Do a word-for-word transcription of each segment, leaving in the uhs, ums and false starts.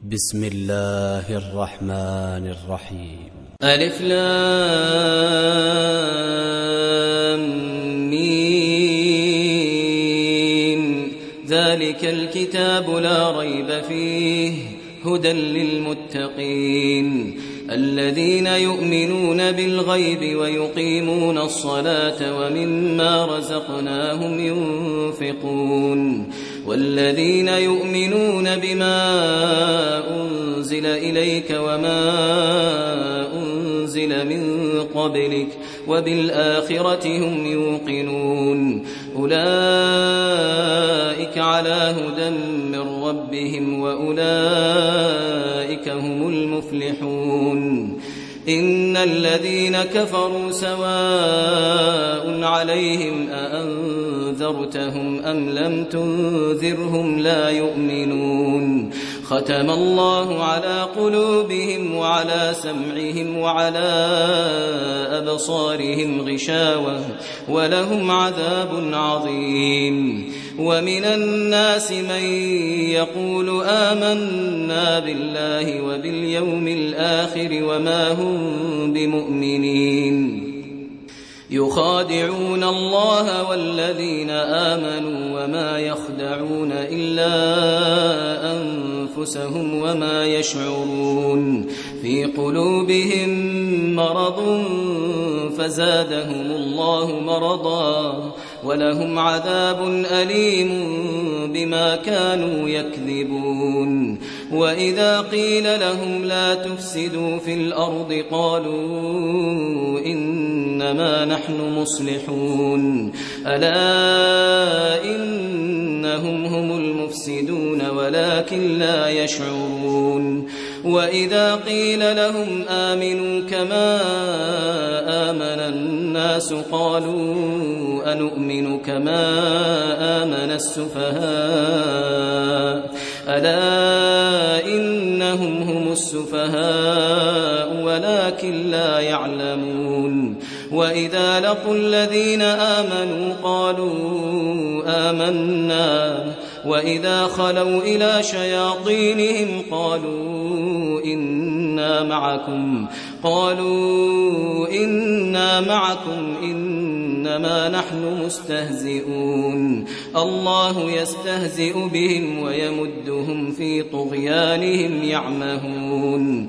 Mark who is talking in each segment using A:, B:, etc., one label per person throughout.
A: بسم الله الرحمن الرحيم.
B: ألف لام ميم. ذلك الكتاب لا ريب فيه هدى للمتقين الذين يؤمنون بالغيب ويقيمون الصلاة ومما رزقناهم ينفقون والذين يؤمنون بما أنزل إليك وما أنزل من قبلك وبالآخرة هم يوقنون أولئك على هدى من ربهم وأولئك هم المفلحون. إن الذين كفروا سواء عليهم أأنذرتهم أم لم تنذرهم لا يؤمنون. ختم الله على قلوبهم وعلى سمعهم وعلى أبصارهم غشاوة ولهم عذاب عظيم. ومن الناس من يقول آمنا بالله وباليوم الآخر وما هم بمؤمنين يخادعون الله والذين آمنوا وما يخدعون إلا أنفسهم وما يشعرون. في قلوبهم مرض فزادهم الله مرضا ولهم عذاب أليم بما كانوا يكذبون. وإذا قيل لهم لا تفسدوا في الأرض قالوا إنما نحن مصلحون ألا إنهم هم المفسدون ولكن لا يشعرون. وإذا قيل لهم آمنوا كما آمن الناس قالوا أنؤمن كما آمن السفهاء ألا إنهم هم السفهاء ولكن لا يعلمون. وإذا لقوا الذين آمنوا قالوا آمنا وإذا خلوا إلى شياطينهم قالوا إنا معكم قالوا إنا معكم إنما نحن مستهزئون. الله يستهزئ بهم ويمدهم في طغيانهم يعمهون.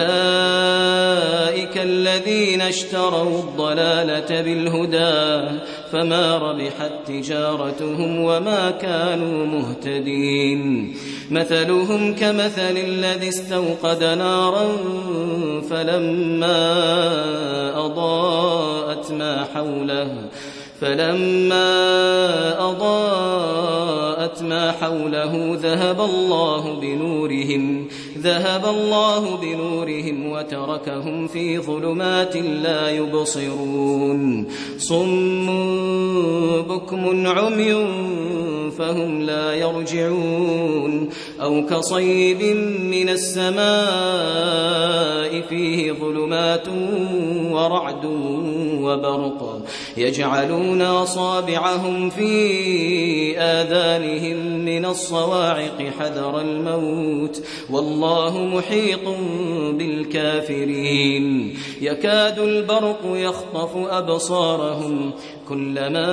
B: أولئك الذين اشتروا الضلالة بالهدى فما ربحت تجارتهم وما كانوا مهتدين. مثلهم كمثل الذي استوقد نارا فلما أضاءت ما حوله فلما أضاءت ما حوله ذهب الله بنورهم ذهب الله بنورهم وتركهم في ظلمات لا يبصرون. صم بكم عمي فهم لا يرجعون. أو كصيب من السماء فيه ظلمات ورعد وبرق يجعلون أصابعهم في آذانهم من الصواعق حذر الموت والله محيط بالكافرين. يكاد البرق يخطف أبصارهم كلما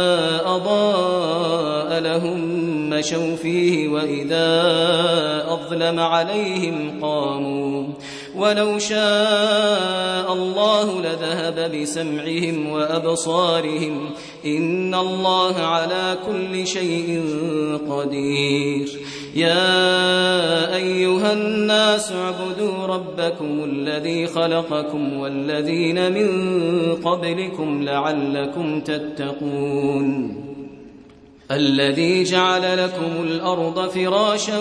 B: أضاء لهم مشوا فيه وإذا أظلم عليهم قاموا ولو شاء الله لذهب بسمعهم وأبصارهم إن الله على كل شيء قدير. يا أيها الناس اعبدوا ربكم الذي خلقكم والذين من قبلكم لعلكم تتقون. الذي جعل لكم الأرض فراشا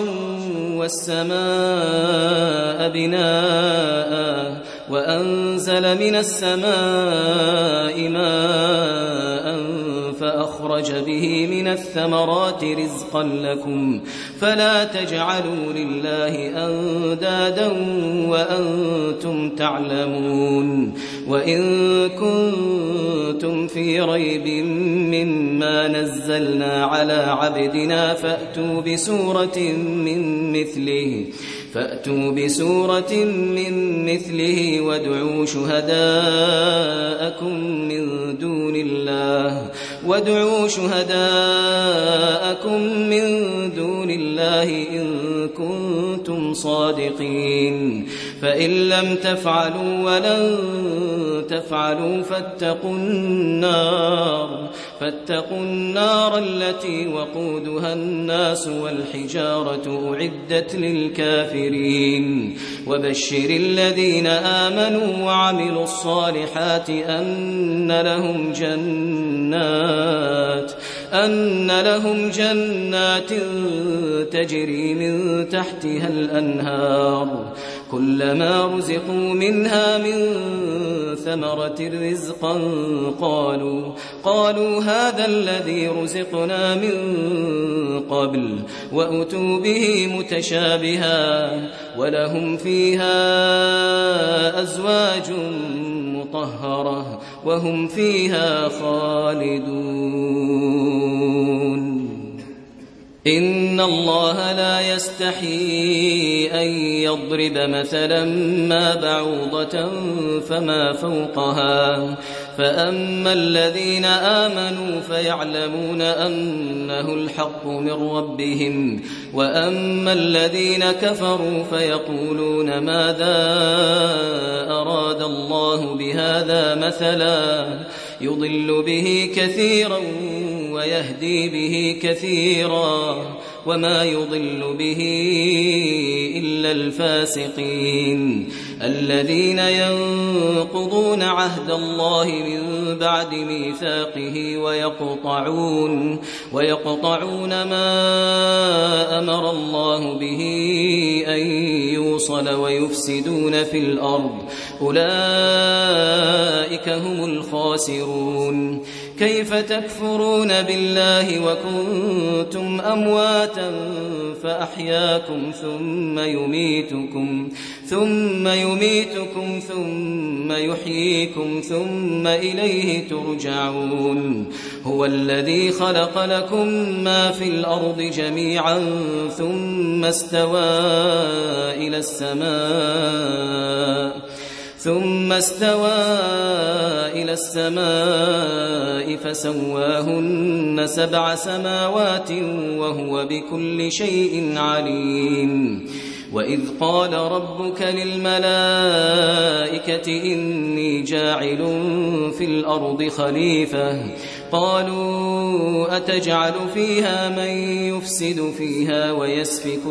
B: والسماء بناء وأنزل من السماء ماء فأخرج به من الثمرات رزقا لكم فلا تجعلوا لله أندادا وأنتم تعلمون. وإن كنتم في ريب مما نزلنا على عبدنا فأتوا بسورة من مثله فأتوا بسورة من مثله وادعوا شهداءكم من دون الله وادعوا شهداءكم من دون الله إن كنتم صادقين فإن لم تفعلوا ولن تفعلوا فاتقوا النار فاتقوا النار التي وقودها الناس والحجارة أعدت للكافرين وبشر الذين آمنوا وعملوا الصالحات أن لهم جنات أن لهم جنات تجري من تحتها الأنهار كلما رزقوا منها من ثمرة رزقا قالوا قالوا هذا الذي رزقنا من قبل وأتوا به متشابها ولهم فيها أزواج مطهرة وهم فيها خالدون إن الله لا يستحيي أن يضرب مثلا ما بعوضة فما فوقها فأما الذين آمنوا فيعلمون أنه الحق من ربهم وأما الذين كفروا فيقولون ماذا أراد الله بهذا مثلا يضل به كثيرا ويهدي به كثيرا وما يضل به إلا الفاسقين الذين ينقضون عهد الله من بعد ميثاقه ويقطعون ويقطعون ما أمر الله به أن يوصل ويفسدون في الأرض أولئك هم الخاسرون كيف تكفرون بالله وكنتم أمواتا فأحياكم ثم يميتكم ثم يميتكم ثم يحييكم ثم إليه ترجعون هو الذي خلق لكم ما في الأرض جميعا ثم استوى إلى السماء ثم استوى إلى السماء فسواهن سبع سماوات وهو بكل شيء عليم وإذ قال ربك للملائكة إني جاعل في الأرض خليفة قالوا أتجعل فيها من يفسد فيها ويسفك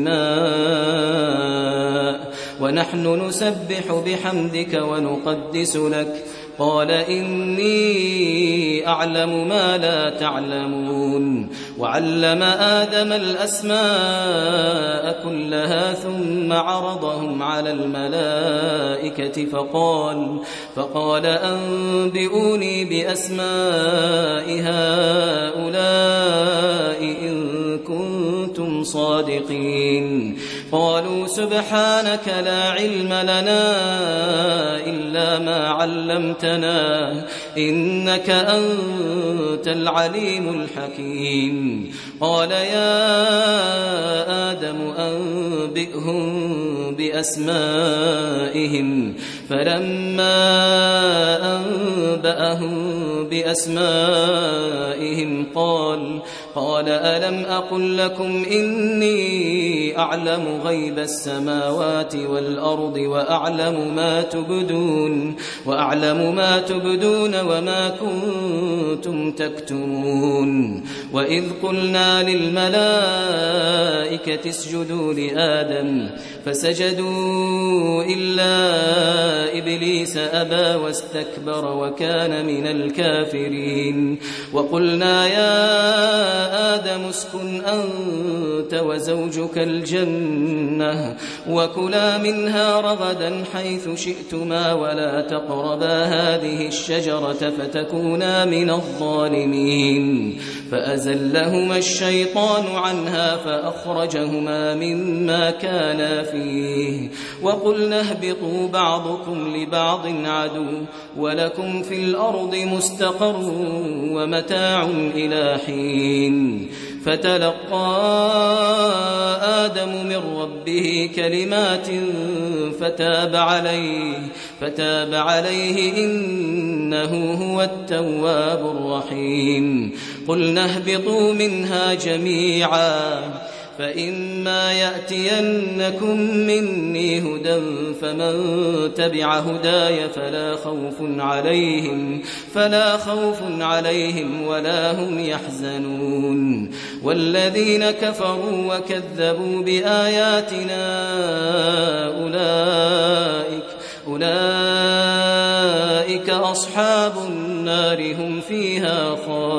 B: الدماء ونحن نسبح بحمدك ونقدس لك قال إني أعلم ما لا تعلمون وعلم آدم الأسماء كلها ثم عرضهم على الملائكة فقال فقال أنبئوني بأسماء هؤلاء إن كنتم صادقين قالوا سبحانك لا علم لنا إلا ما علمتنا إنك أنت العليم الحكيم قال يا آدم أنبئهم بأسمائهم فلما أنبأهم بأسمائهم قال قال ألم أقل لكم إني أعلم غيب السماوات والأرض وأعلم ما تبدون وأعلم ما تبدون وما كنتم تكتمون وإذ قلنا للملائكة اسجدوا لآدم فسجدوا إلا إبليس أبى واستكبر وكان من الكافرين وقلنا يا آدم اسكن أنت وزوجك الجنة وكلا منها رغدا حيث شئتما ولا تقربا هذه الشجرة فتكونا من الظالمين فأزلهما الشيطان عنها فأخرجهما مما كانا فيه وقلنا اهبطوا بعضكم لبعض عدو ولكم في الأرض مستقر ومتاع إلى حين فتلقى آدم من ربه كلمات فتاب عليه فتاب عليه إنه هو التواب الرحيم قلنا اهبطوا منها جميعا فإما يأتينكم مني هدى فمن تبع هداي فلا خوف عليهم فلا خوف عليهم ولا هم يحزنون والذين كفروا وكذبوا بآياتنا أولئك أولئك أصحاب النار هم فيها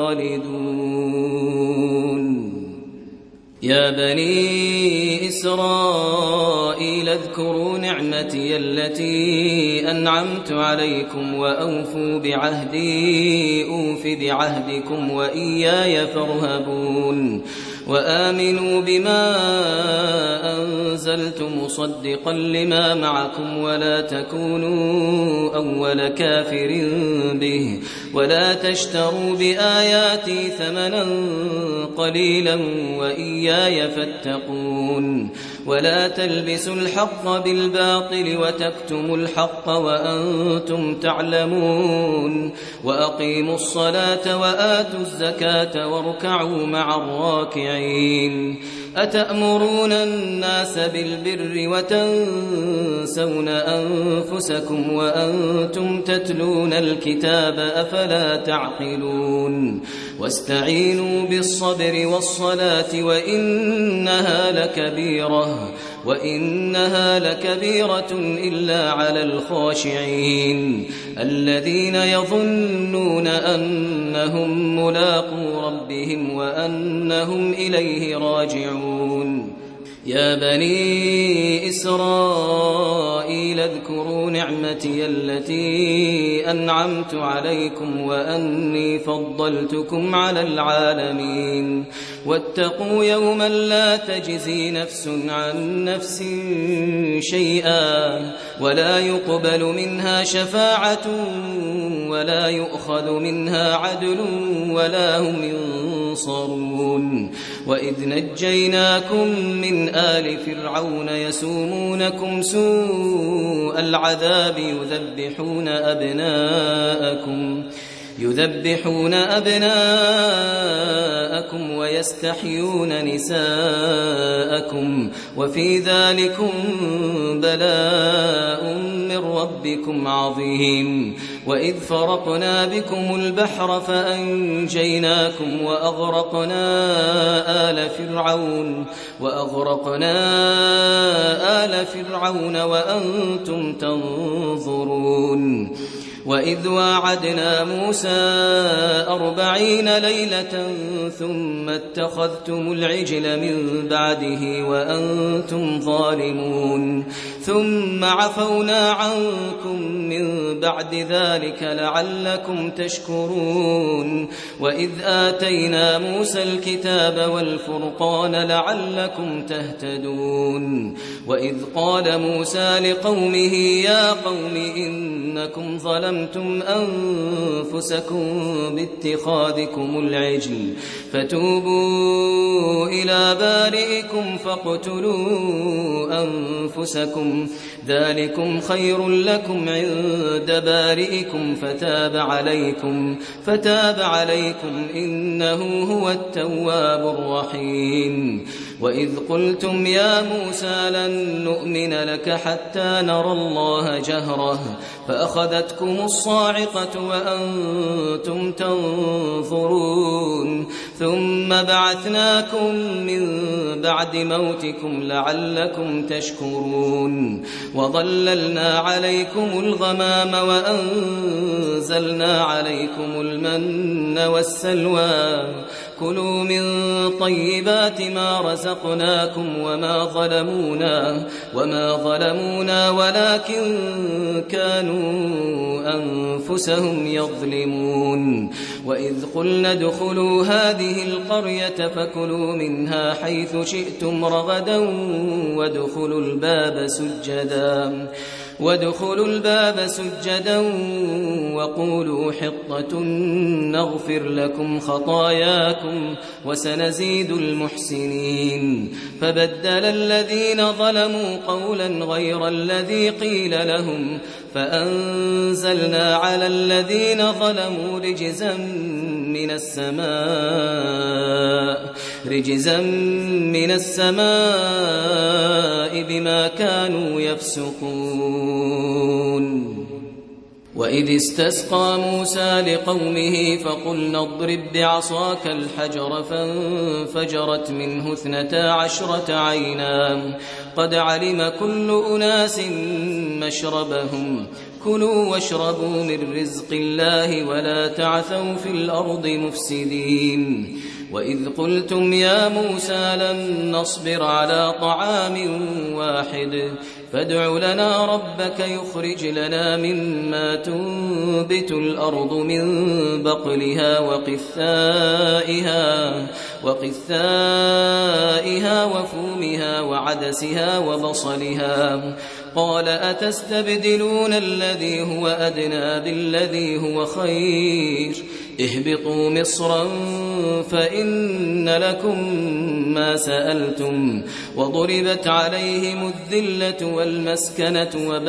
B: خالدون يا بني إسرائيل اذكروا نعمتي التي أنعمت عليكم وأوفوا بعهدي أوف بعهدكم وإياي فارهبون وآمنوا بما أنزلت مصدقا لما معكم ولا تكونوا أول كافر به ولا تشتروا بآياتي ثمنا قليلا وإياي فاتقون ولا تلبسوا الحق بالباطل وتكتموا الحق وأنتم تعلمون وأقيموا الصلاة وآتوا الزكاة واركعوا مع الراكعين أتأمرون الناس بالبر وتنسون أنفسكم وأنتم تتلون الكتاب أفلا تعقلون واستعينوا بالصبر والصلاة وإنها لكبيرة وإنها لكبيرة إلا على الخاشعين الذين يظنون أنهم ملاقو ربهم وأنهم إليه راجعون يا بني إسرائيل اذكروا نعمتي التي أنعمت عليكم وأني فضلتكم على العالمين واتقوا يوما لا تجزي نفس عن نفس شيئا ولا يقبل منها شفاعة ولا يؤخذ منها عدل ولا هم ينصرون وإذ نجيناكم من آل فرعون يسومونكم سوء العذاب يذبحون أبناءكم يذبحون أبناءكم ويستحيون نساءكم وفي ذلكم بلاء من ربكم عظيم وإذ فرقنا بكم البحر فأنجيناكم وأغرقنا آل فرعون وأغرقنا آل فرعون وأنتم تنظرون وإذ واعدنا موسى أربعين ليلة ثم اتخذتم العجل من بعده وأنتم ظالمون ثم عفونا عنكم من بعد ذلك لعلكم تشكرون وإذ آتينا موسى الكتاب والفرقان لعلكم تهتدون وإذ قال موسى لقومه يا قوم إنكم ظلمتم أنتم أنفسكم باتخاذكم العجل فتوبوا إلى بارئكم فاقتلوا أنفسكم ذلكم خير لكم عند بارئكم فتاب عليكم فتاب عليكم إنه هو التواب الرحيم وإذ قلتم يا موسى لن نؤمن لك حتى نرى الله جهرة فأخذتكم الصاعقة وأنتم تنظرون ثم بعثناكم من بعد موتكم لعلكم تشكرون وظللنا عليكم الغمام وأنزلنا عليكم المن والسلوى كلوا من طيبات ما رزقناكم وما ظلمونا وما ظلمونا ولكن كانوا أنفسهم يظلمون وإذ قلنا ادخلوا هذه القرية فكلوا منها حيث شئتم رغدا وادخلوا الباب سجدا وادخلوا الباب سجدا وقولوا حطة نغفر لكم خطاياكم وسنزيد المحسنين فبدل الذين ظلموا قولا غير الذي قيل لهم فأنزلنا على الذين ظلموا رجزا من السماء رجزا من السماء بما كانوا يفسقون. وإذ استسقى موسى لقومه فقلنا اضرب بعصاك الحجر فانفجرت منه اثنتا عشرة عينا قد علم كل أناس مشربهم كلوا واشربوا من رزق الله ولا تعثوا في الأرض مفسدين. وإذ قلتم يا موسى لن نصبر على طعام واحد فادع لنا ربك يخرج لنا مما تنبت الأرض من بقلها وقثائها وقثائها وفومها وعدسها وبصلها قال أتستبدلون الذي هو أدنى بالذي هو خير اهبطوا مصرا فإن لكم ما سألتم وضربت عليهم الذلة والمسكنة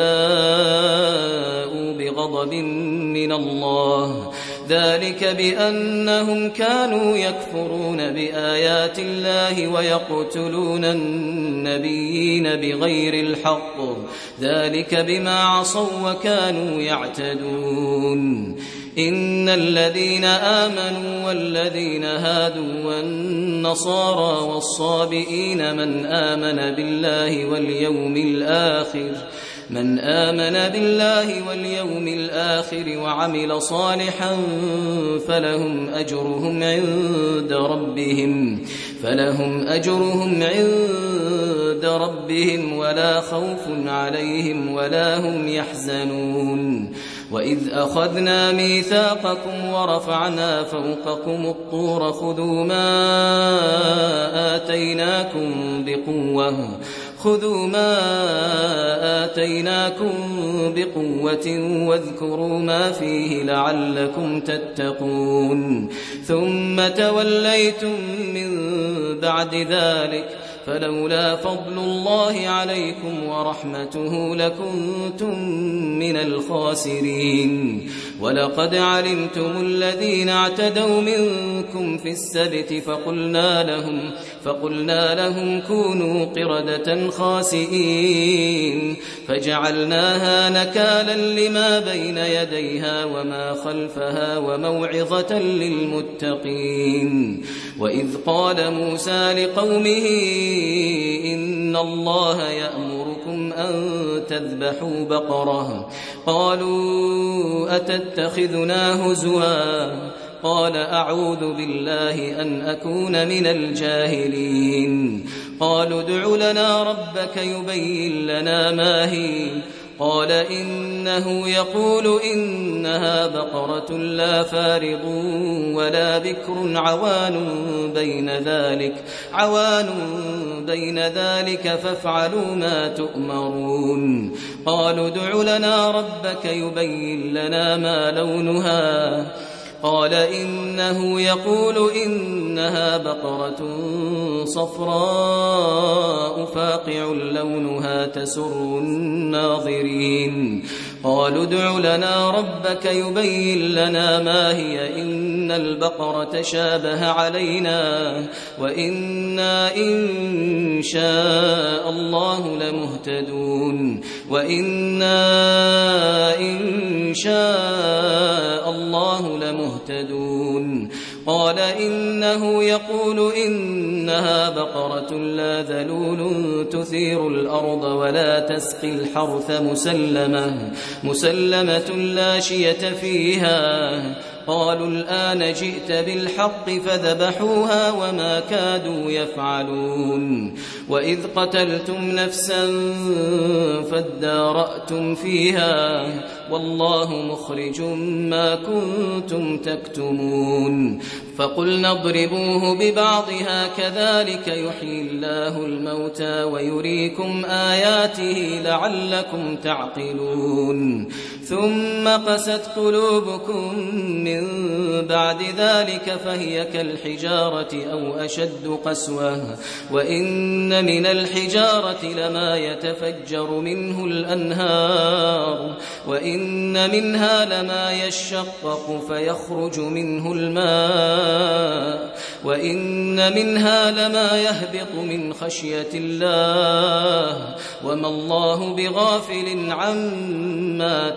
B: وباءوا بغضب من الله ذلك بأنهم كانوا يكفرون بآيات الله ويقتلون النبيين بغير الحق ذلك بما عصوا وكانوا يعتدون. إن الذين آمنوا والذين هادوا والنصارى والصابئين من آمن بالله واليوم الآخر من آمن بالله واليوم الآخر وعمل صالحا فلهم أجرهم عند ربهم فلهم أجرهم عند ربهم ولا خوف عليهم ولا هم يحزنون. وإذ أخذنا ميثاقكم ورفعنا فوقكم الطور خذوا ما آتيناكم بقوة خذوا ما آتيناكم بقوة واذكروا ما فيه لعلكم تتقون. ثم توليتم من بعد ذلك فلولا فضل الله عليكم ورحمته لكنتم من الخاسرين. ولقد علمتم الذين اعتدوا منكم في السبت فقلنا لهم فقلنا لهم كونوا قردة خاسئين فجعلناها نكالا لما بين يديها وما خلفها وموعظة للمتقين. وإذ قال موسى لقومه إن الله يأمركم أن تذبحوا بقرة قالوا أتتخذنا هزوا قال أعوذ بالله أن أكون من الجاهلين. قالوا ادع لنا ربك يبين لنا ما هي قال إنه يقول إنها بقرة لا فارض ولا بكر عوان بين ذلك عوان بين ذلك فافعلوا ما تؤمرون. قالوا ادع لنا ربك يبين لنا ما لونها قال إنه يقول إنها بقرة صفراء فاقع لونها تسر الناظرين. قالوا ادع لنا ربك يبين لنا ما هي إن البقرة شابه علينا وإنا إن شاء الله لمهتدون وإنا إن شاء الله لمهتدون. قال إنه يقول إنها بقرة لا ذلول تثير الأرض ولا تسقي الحرث مسلمة مسلمة لا شية فيها قالوا الآن جئت بالحق فذبحوها وما كادوا يفعلون وإذ قتلتم نفسا فادارأتم فيها والله مخرج ما كنتم تكتمون فقلنا اضربوه ببعضها كذلك يحيي الله الموتى ويريكم آياته لعلكم تعقلون ثم قست قلوبكم من بعد ذلك فهي كالحجارة أو أشد قسوة وإن من الحجارة لما يتفجر منه الأنهار وإن منها لما يشقق فيخرج منه الماء وإن منها لما يهبط من خشية الله وما الله بغافل عما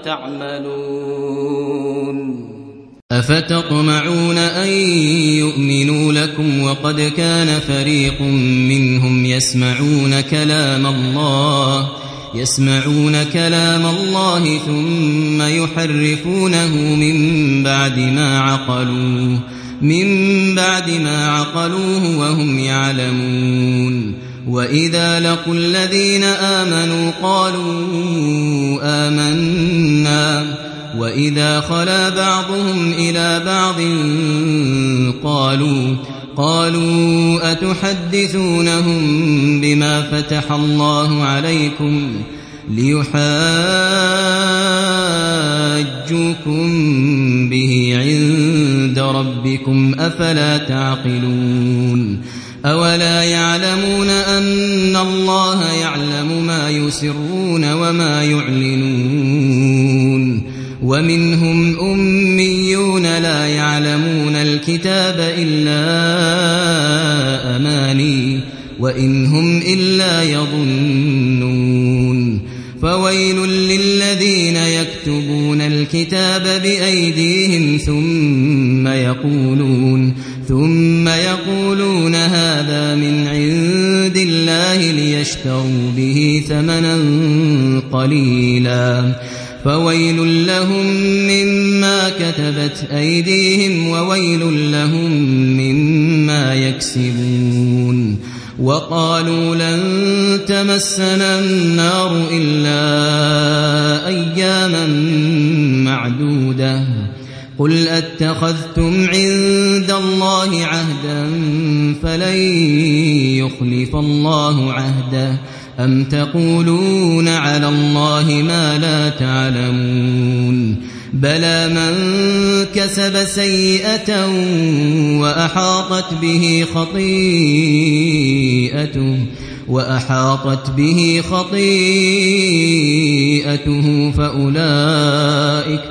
B: تعملون
C: أفتطمعون أن يؤمنوا لكم وقد كان فريق منهم يسمعون كلام الله يسمعون كلام الله ثم يحرفونه من بعد ما عقلوه من بعد ما عقلوه وهم يعلمون وإذا لقوا الذين آمنوا قالوا آمنا وإذا خلا بعضهم إلى بعض قالوا قالوا أتحدثونهم بما فتح الله عليكم ليحاجوكم به عند ربكم أفلا تعقلون أولا يعلمون أن الله يعلم ما يسرون وما يعلنون ومنهم أميون لا يعلمون الكتاب إلا أماني وإن هم إلا يظنون فويل للذين يكتبون الكتاب بأيديهم ثم يقولون ثم يقولون هذا من عند الله ليشتروا به ثمنا قليلا فويل لهم مما كتبت أيديهم وويل لهم مما يكسبون وقالوا لن تمسنا النار إلا أياما معدودة قل أتخذتم عند الله عهدا فلن يخلف الله عهده أم تقولون على الله ما لا تعلمون بلى من كسب سيئة وأحاطت به خطيئته وأحاطت به خطيئته فأولئك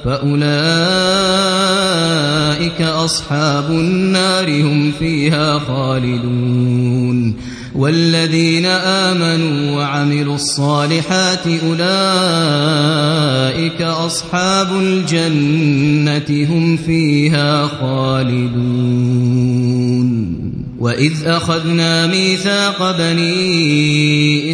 C: فأولئك أصحاب النار هم فيها خالدون والذين آمنوا وعملوا الصالحات أولئك أصحاب الجنة هم فيها خالدون وإذ أخذنا ميثاق بني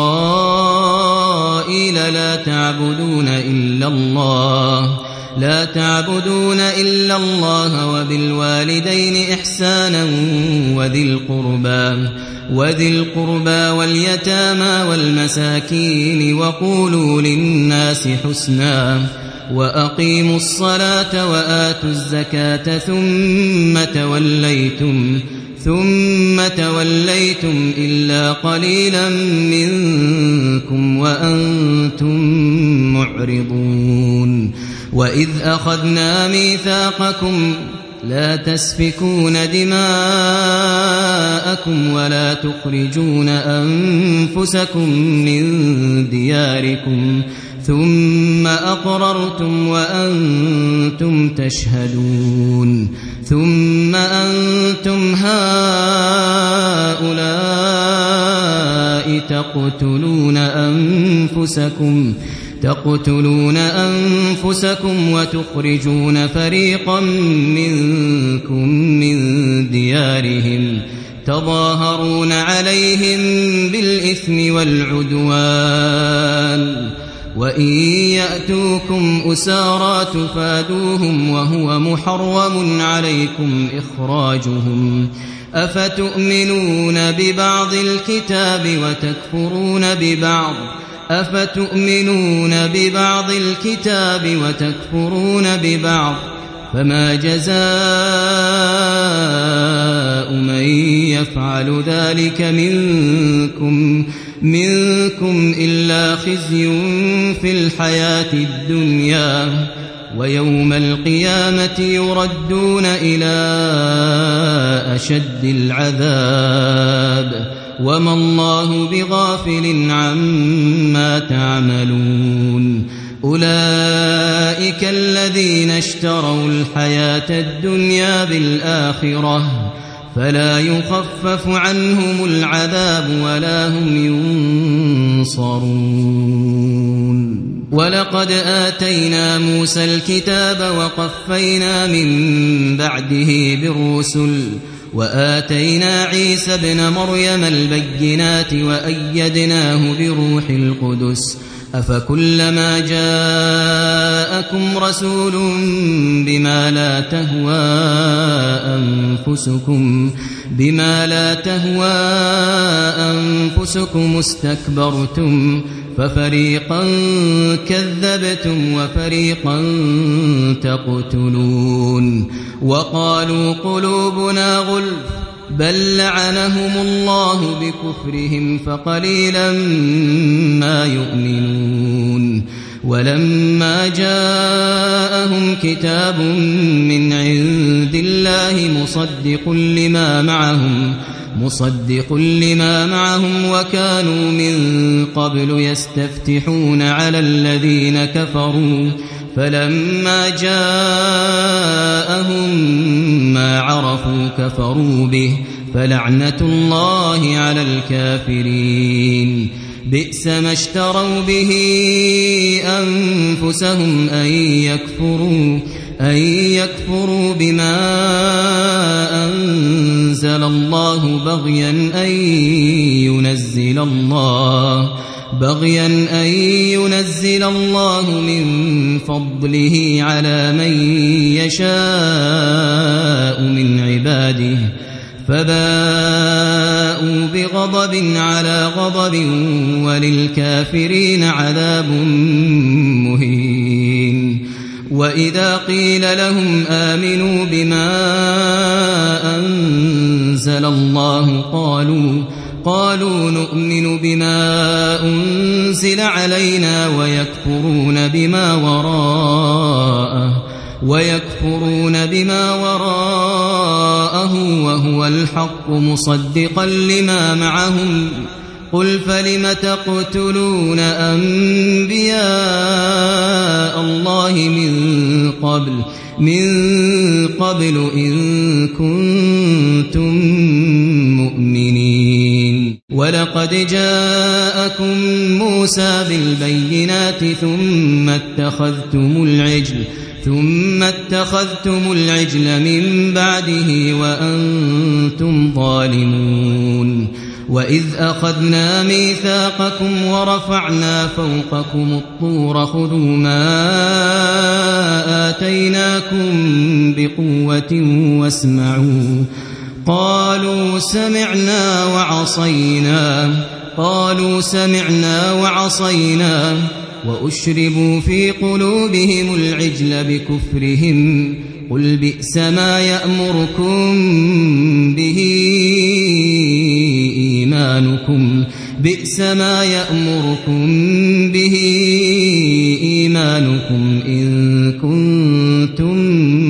C: إسرائيل لا تعبدون إلا الله لا تعبدون إلا الله وبالوالدين إحسانا وذي القربى وذي القربى واليتامى والمساكين وقولوا للناس حسنا وأقيموا الصلاة وآتوا الزكاة ثم توليتم ثم توليتم إلا قليلا منكم وأنتم معرضون وإذ أخذنا ميثاقكم لا تسفكون دماءكم ولا تخرجون أنفسكم من دياركم ثم أقررتم وأنتم تشهدون ثم أنتم هؤلاء تقتلون أنفسكم تقتلون أنفسكم وتخرجون فريقا منكم من ديارهم تظاهرون عليهم بالإثم والعدوان وإن يأتوكم أسارى تفادوهم وهو محرم عليكم إخراجهم أفتؤمنون ببعض الكتاب وتكفرون ببعض أفتؤمنون ببعض الكتاب وتكفرون ببعض فما جزاء من يفعل ذلك منكم منكم إلا خزي في الحياة الدنيا ويوم القيامة يردون إلى أشد العذاب وما الله بغافل عما تعملون أولئك الذين اشتروا الحياة الدنيا بالآخرة فلا يخفف عنهم العذاب ولا هم ينصرون ولقد آتينا موسى الكتاب وقفينا من بعده بالرسل وآتينا عيسى ابن مريم البينات وأيدناه بروح القدس أفكلما جاءكم رسول بما لا تهوى أنفسكم بما لا تهوى أنفسكم استكبرتم ففريقا كذبتم وفريقا تقتلون وقالوا قلوبنا غلف بل لعنهم الله بكفرهم فقليلا ما يؤمنون ولما جاءهم كتاب من عند الله مصدق لما معهم مصدق لما معهم وكانوا من قبل يستفتحون على الذين كفروا فلما جاءهم ما عرفوا كفروا به فلعنة الله على الكافرين بئس ما اشتروا به أنفسهم أن يكفروا أن يكفروا بما أنزل الله بغيا أن ينزل الله بغيا أن ينزل الله من فضله على من يشاء من عباده فباءوا بغضب على غضب وللكافرين عذاب مهين وإذا قيل لهم آمنوا بما أنزل الله قالوا قالوا نؤمن بما أنزل علينا ويكفرون بما وراءه ويكفرون بما وراءه وهو الحق مصدقا لما معهم قل فلم تقتلون أنبياء الله من قبل من قبل إن كنتم مؤمنين ولقد جاءكم موسى بالبينات ثم اتخذتم العجل ثم اتخذتم العجل من بعده وأنتم ظالمون وإذ أخذنا ميثاقكم ورفعنا فوقكم الطور خذوا ما آتيناكم بقوة واسمعوا قالوا سمعنا وعصينا قالوا سمعنا وعصينا وأشربوا في قلوبهم العجل بكفرهم قل بئس ما يأمركم به إيمانكم بئس ما يأمركم به إيمانكم إن كنتم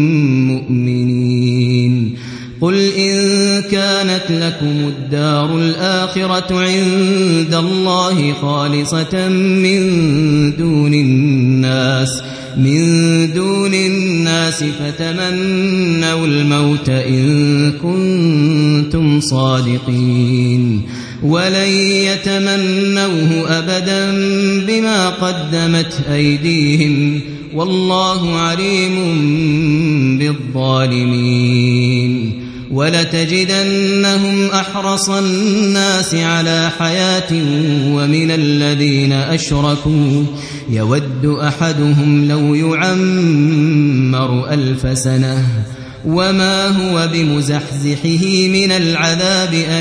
C: مؤمنين قل إن كانت لكم الدار الآخرة عند الله خالصة من دون الناس من دون الناس فتمنوا الموت إن كنتم صادقين ولن يتمنوه أبدا بما قدمت أيديهم والله عليم بالظالمين ولتجدنهم أحرص الناس على حياة ومن الذين أشركوا يود أحدهم لو يعمر ألف سنة وما هو بمزحزحه من العذاب أن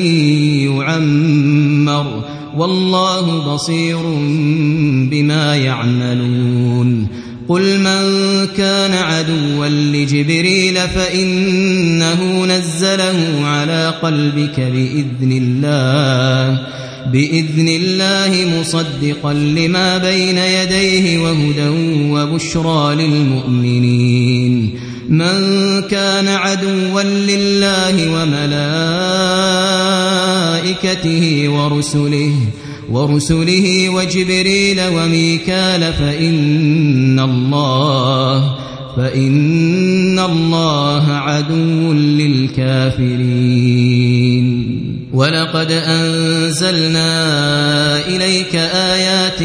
C: يعمر والله بصير بما يعملون قل من كان عدوا لجبريل فإنه نزله على قلبك بإذن الله بإذن الله مصدقا لما بين يديه وهدى وبشرى للمؤمنين من كان عدوا لله وملائكته ورسله ورسله وجبريل وميكال فإن الله فإن الله عدو للكافرين ولقد أنزلنا إليك آيات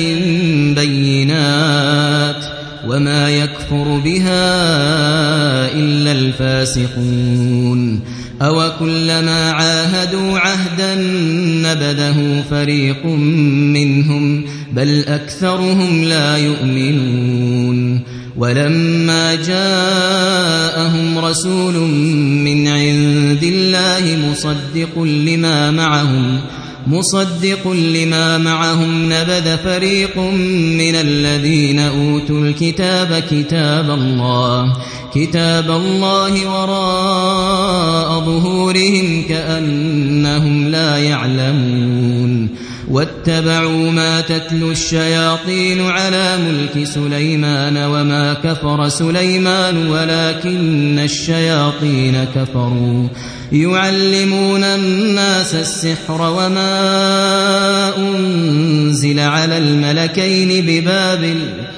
C: بينات وما يكفر بها إلا الفاسقون أو كلما عاهدوا عهدا نبذه فريق منهم بل أكثرهم لا يؤمنون ولما جاءهم رسول من عند الله مصدق لما معهم مصدق لما معهم نبذ فريق من الذين أوتوا الكتاب كتاب الله كتاب الله وراء ظهورهم كأنهم لا يعلمون واتبعوا ما تتلو الشياطين على ملك سليمان وما كفر سليمان ولكن الشياطين كفروا يعلمون الناس السحر وما أنزل على الملكين ببابل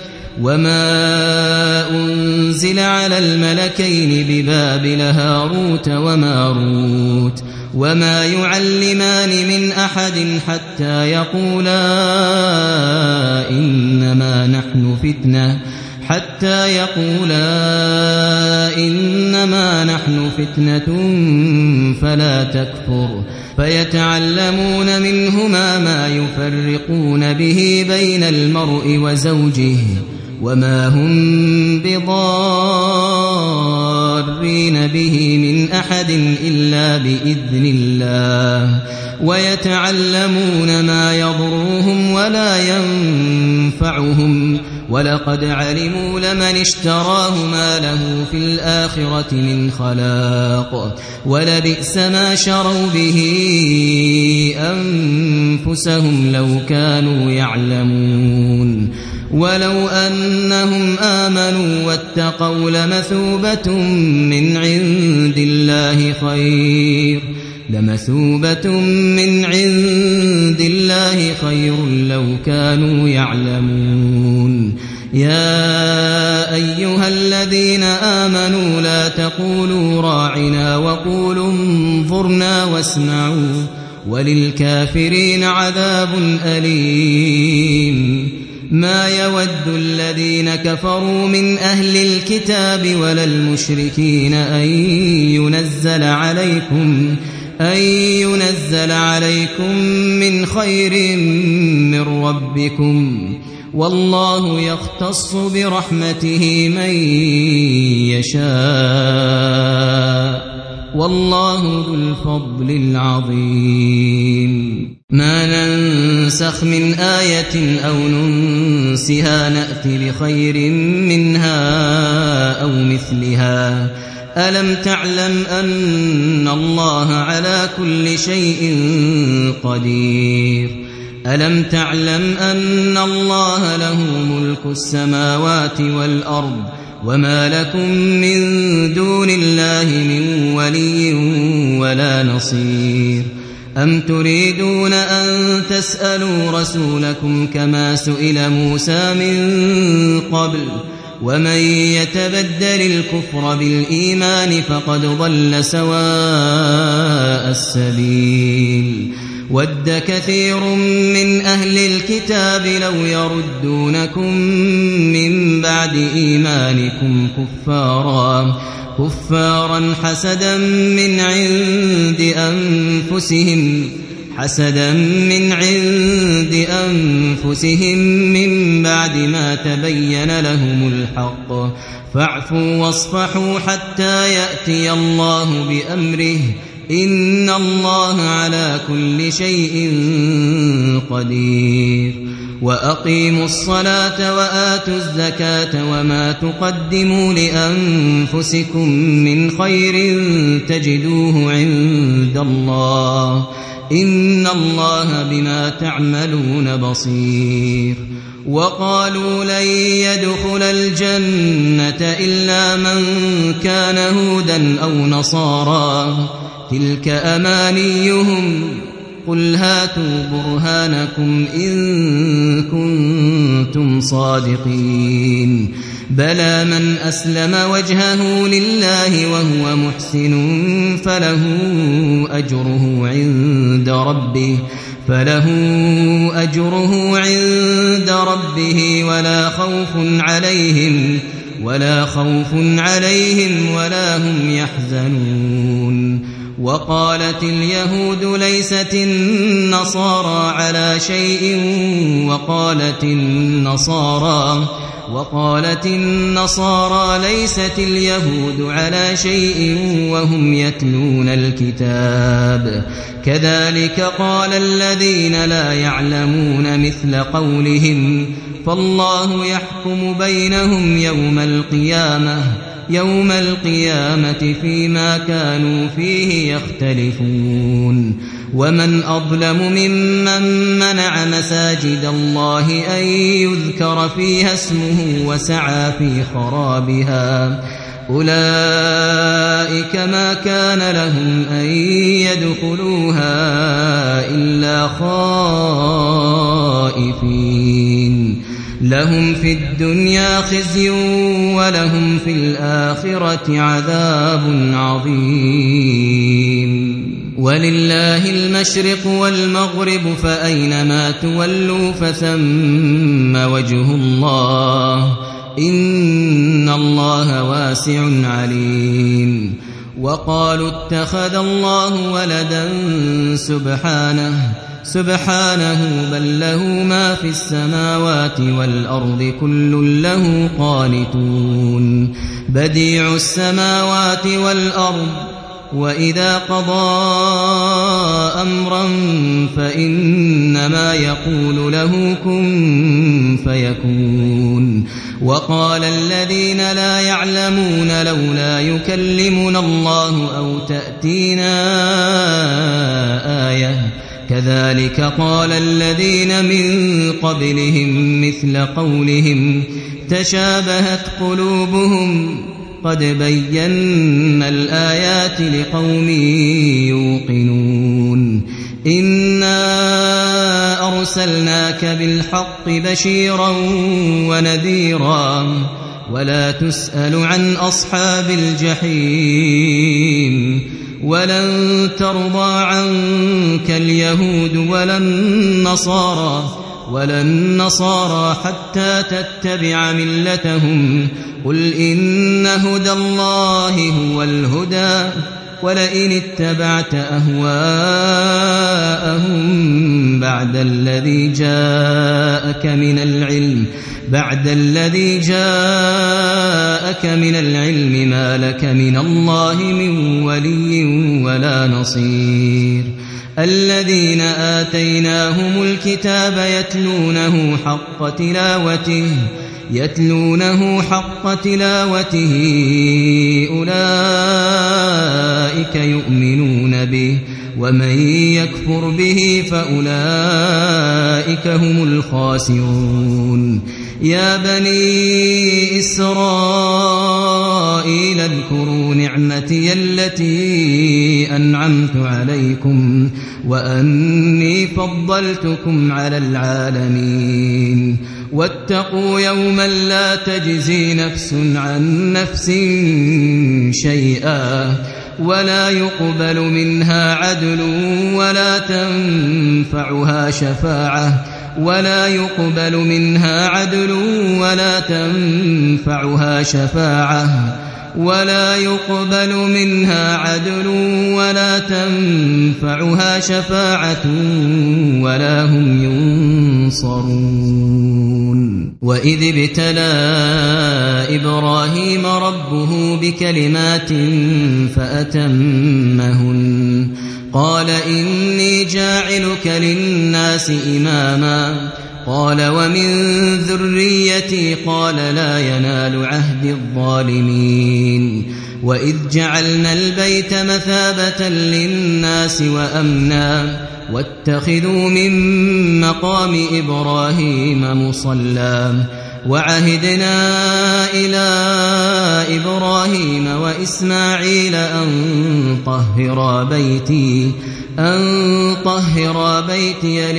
C: وما أنزل على الملكين ببابل هاروت وماروت وما يعلمان من أحد حتى يقولا إنما نحن فتنة حتى يقولا إنما نحن فتنة فلا تكفر فيتعلمون منهما ما يفرقون به بين المرء وزوجه وما هم بضارين به من أحد إلا بإذن الله ويتعلمون ما يضرهم ولا ينفعهم ولقد علموا لمن اشتراه ما له في الآخرة من خلاق ولبئس ما شروا به أنفسهم لو كانوا يعلمون ولو أنهم آمنوا واتقوا لمثوبة من عند الله خير لمثوبة من عند الله خير لو كانوا يعلمون يا أيها الذين آمنوا لا تقولوا راعنا وقولوا انظرنا واسمعوا وللكافرين عذاب أليم ما يود الذين كفروا من أهل الكتاب ولا المشركين أن ينزل عليكم أن ينزل عليكم من خير من ربكم والله يختص برحمته من يشاء والله ذو الفضل العظيم ما ننسخ من آية أو ننسها نأتي بخير منها أو مثلها ألم تعلم أن الله على كل شيء قدير ألم تعلم أن الله له ملك السماوات والأرض وما لكم من دون الله من ولي ولا نصير أم تريدون أن تسألوا رسولكم كما سئل موسى من قبل ومن يتبدل الكفر بالإيمان فقد ضل سواء السبيل ود كثير من أهل الكتاب لو يردونكم من بعد إيمانكم كفارا كفارا حسدا من عند أنفسهم حسدا من عند أنفسهم من بعد ما تبين لهم الحق فاعفوا واصفحوا حتى يأتي الله بأمره إن الله على كل شيء قدير وأقيموا الصلاة وآتوا الزكاة وما تقدموا لأنفسكم من خير تجدوه عند الله إن الله بما تعملون بصير وقالوا لن يدخل الجنة إلا من كان هودا أو نصارى تلك أمانيهم قل هاتوا برهانكم إن كنتم صادقين بلى من أسلم وجهه لله وهو محسن فله أجره عند ربه فله أجره عند ربه ولا خوف عليهم ولا خوف عليهم ولا هم يحزنون وقالت اليهود ليست النصارى على شيء وقالت النصارى وقالت النصارى ليست اليهود على شيء وهم يتلون الكتاب كذلك قال الذين لا يعلمون مثل قولهم فالله يحكم بينهم يوم القيامة يوم القيامة فيما كانوا فيه يختلفون ومن أظلم ممن منع مساجد الله أن يذكر فيها اسمه وسعى في خرابها أولئك ما كان لهم أن يدخلوها إلا خائفين لهم في الدنيا خزي ولهم في الآخرة عذاب عظيم ولله المشرق والمغرب فأينما تولوا فثم وجه الله إن الله واسع عليم وقالوا اتخذ الله ولدا سبحانه سبحانه بل له ما في السماوات والأرض كل له قانتون بديع السماوات والأرض وإذا قضى أمرا فإنما يقول له كن فيكون وقال الذين لا يعلمون لولا يكلمنا الله أو تأتينا آية كذلك قال الذين من قبلهم مثل قولهم تشابهت قلوبهم قد بينا الآيات لقوم يوقنون إنا أرسلناك بالحق بشيرا ونذيرا ولا تسأل عن أصحاب الجحيم ولن ترضى عنك اليهود ولا النصارى ولا النصارى حتى تتبع ملتهم قل إن هدى الله هو الهدى ولئن اتبعت أهواءهم بعد الذي جاءك من العلم بعد الذي جاءك من العلم ما لك من الله من ولي ولا نصير الذين آتيناهم الكتاب يتلونه حق تلاوته يتلونه حق تلاوته أولئك يؤمنون به ومن يكفر به فأولئك هم الخاسرون يا بني إسرائيل اذكروا نعمتي التي أنعمت عليكم وأني فضلتكم على العالمين واتقوا يوما لا تجزي نفس عن نفس شيئا ولا يقبل منها عدل ولا تنفعها شفاعة ولا يقبل منها عدل ولا تنفعها شفاعة ولا يقبل منها عدل ولا تنفعها شفاعة ولا هم ينصرون. وإذ ابتلى إبراهيم ربه بكلمات فأتمهن قال إني جاعلك للناس إماما قال ومن ذريتي قال لا ينال عهد الظالمين. وإذ جعلنا البيت مثابة للناس وأمنا واتخذوا من مقام إبراهيم مصلى وعهدنا إلى إبراهيم وإسماعيل أن طهرا بيتي أن طهرا بيتي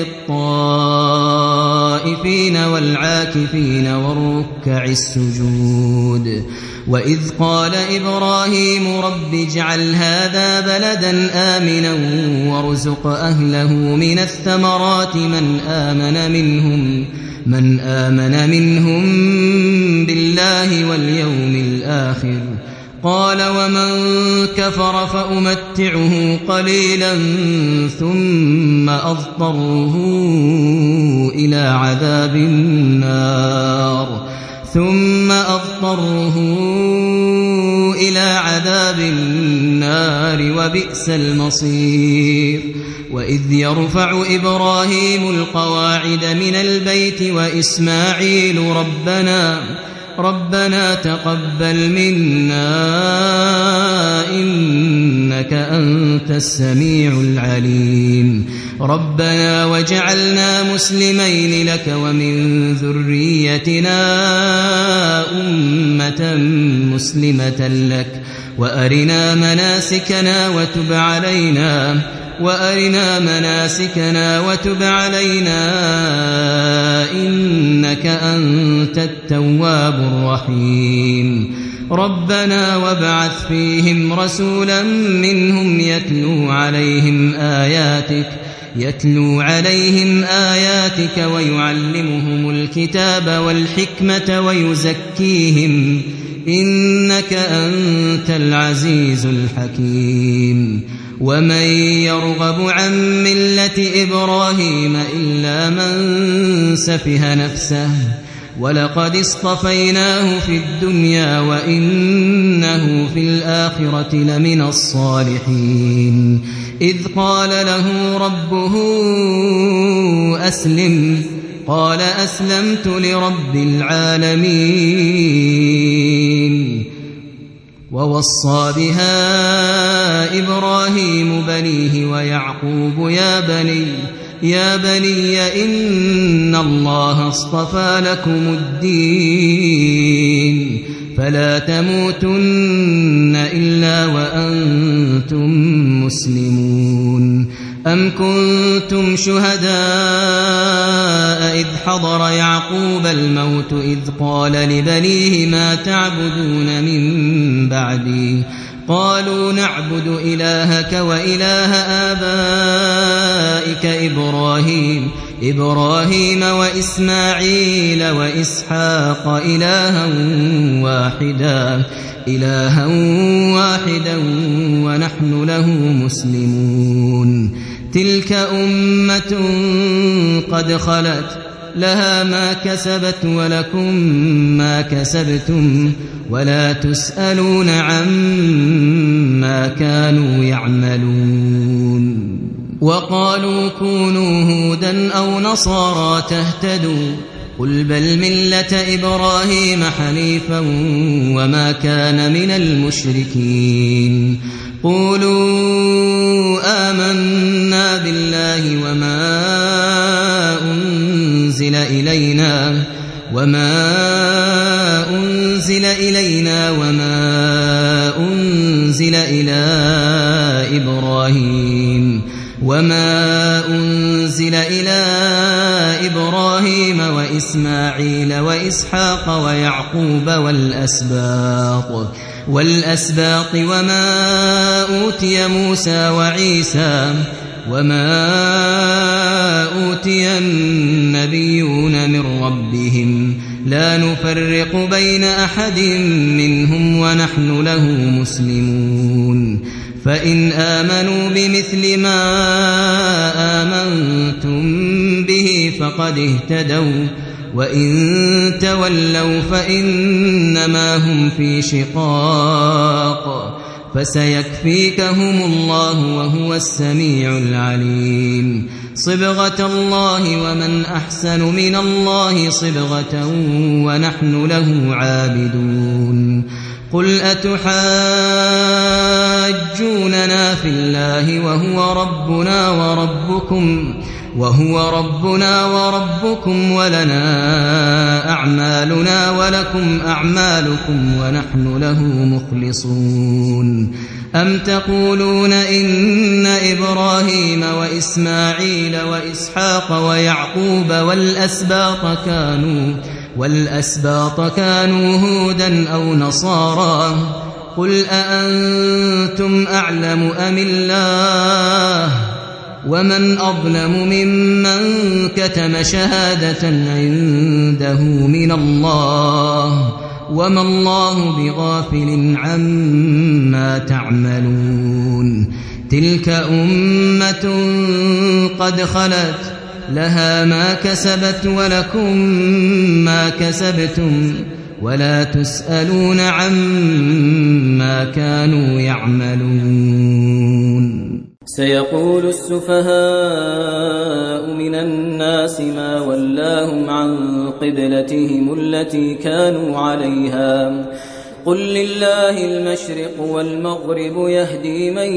C: للطائفين والعاكفين والركع السجود. وإذ قال إبراهيم رب اجعل هذا بلدا آمنا وارزق أهله من الثمرات من آمن منهم من آمن منهم بالله واليوم الآخر قال ومن كفر فأمتعه قليلا ثم أضطره إلى عذاب النار ثم أضطره إلى عذاب النار وبئس المصير. وإذ يرفع إبراهيم القواعد من البيت وإسماعيل ربنا ربنا تقبل منا إنك أنت السميع العليم ربنا وجعلنا مسلمين لك ومن ذريتنا أمة مسلمة لك وأرنا مناسكنا وتب علينا وأرنا مناسكنا وتب علينا إنك أنت التواب الرحيم ربنا وابعث فيهم رسولا منهم يتلو عليهم آياتك يتلو عليهم آياتك ويعلمهم الكتاب والحكمة ويزكيهم إنك أنت العزيز الحكيم. ومن يرغب عن ملة إبراهيم إلا من سفه نفسه ولقد اصطفيناه في الدنيا وإنه في الآخرة لمن الصالحين. إذ قال له ربه أسلم قال أسلمت لرب العالمين. ووصى بها إبراهيم بنيه ويعقوب يا بني يا بني إن الله اصطفى لكم الدين فلا تموتن إلا وأنتم مسلمون. أم كنتم شهداء إذ حضر يعقوب الموت إذ قال لبنيه ما تعبدون من بعدي قالوا نعبد إلهك وإله آبائك إبراهيم إبراهيم وإسماعيل وإسحاق إلها واحدا إلها واحدا ونحن له مسلمون. تلك أمة قد خلت لها ما كسبت ولكم ما كسبتم ولا تسألون عما كانوا يعملون. وقالوا كونوا هودا أو نصارى تهتدوا قل بل ملة إبراهيم حنيفا وما كان من المشركين. قولوا آمنا بالله وما أنزل إلينا وما أنزل إلينا وما أنزل إلى إبراهيم وما أنزل إلى إبراهيم إبراهيم وإسماعيل وإسحاق ويعقوب والأسباط والأسباط وما أوتي موسى وعيسى وما أوتي النبيون من ربهم لا نفرق بين أحد منهم ونحن له مسلمون فإن آمنوا بمثل ما آمنتم به فقد اهتدوا وإن تولوا فإنما هم في شقاق فسيكفيكهم الله وهو السميع العليم صبغة الله ومن أحسن من الله صبغة ونحن له عابدون قل أتحاجوننا في الله وهو ربنا وربكم وهو ربنا وربكم ولنا أعمالنا ولكم أعمالكم ونحن له مخلصون أم تقولون إن إبراهيم وإسماعيل وإسحاق ويعقوب والأسباط كانوا والأسباط كانوا هودا أو نصارى قل أأنتم أعلم أم الله ومن أظلم ممن كتم شهادة عنده من الله وما الله بغافل عما تعملون تلك أمة قد خلت لها ما كسبت ولكم ما كسبتم ولا تسألون عما كانوا يعملون
B: سيقول السفهاء من الناس ما ولاهم عن قبلتهم التي كانوا عليها قل لله المشرق والمغرب يهدي من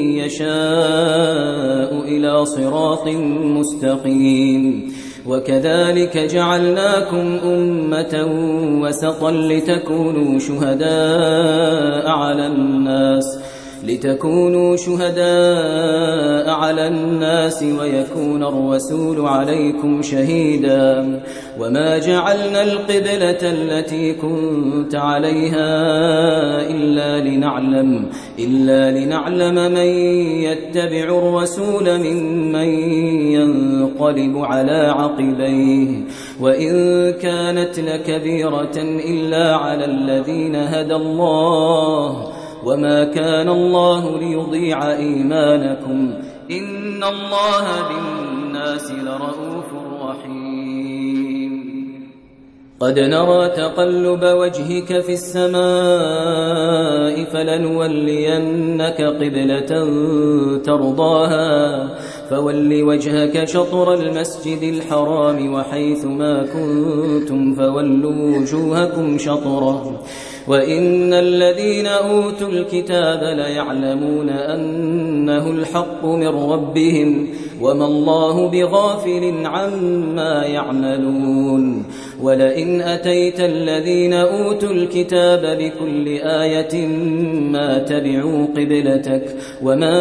B: يشاء إلى صراط مستقيم وكذلك جعلناكم أمة وسطا لتكونوا شهداء على الناس لتكونوا شهداء على الناس ويكون الرسول عليكم شهيدا وما جعلنا القبلة التي كنت عليها إلا لنعلم إلا لنعلم من يتبع الرسول ممن ينقلب على عقبيه وإن كانت لكبيرة إلا على الذين هدى الله وما كان الله ليضيع إيمانكم إن الله بالناس لرؤوف رحيم قد نرى تقلب وجهك في السماء فلنولينك قبلة ترضاها فول وجهك شطر المسجد الحرام وحيث ما كنتم فولوا وجوهكم شطره وإن الذين أوتوا الكتاب ليعلمون أنه الحق من ربهم وما الله بغافل عما يعملون ولئن أتيت الذين أوتوا الكتاب بكل آية ما تبعوا قبلتك وما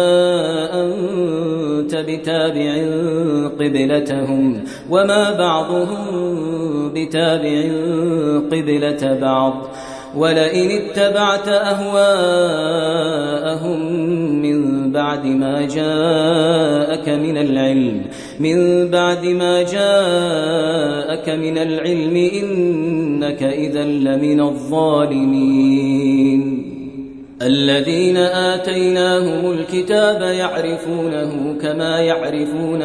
B: أنت بتابع قبلتهم وما بعضهم بتابع قبلة بعض ولئن اتبعت أهواءهم من بعد ما جاءك من العلم من بعد ما جاءك من العلم إنك إذا لمن الظالمين الذين آتيناهم الكتاب يعرفونه كما يعرفون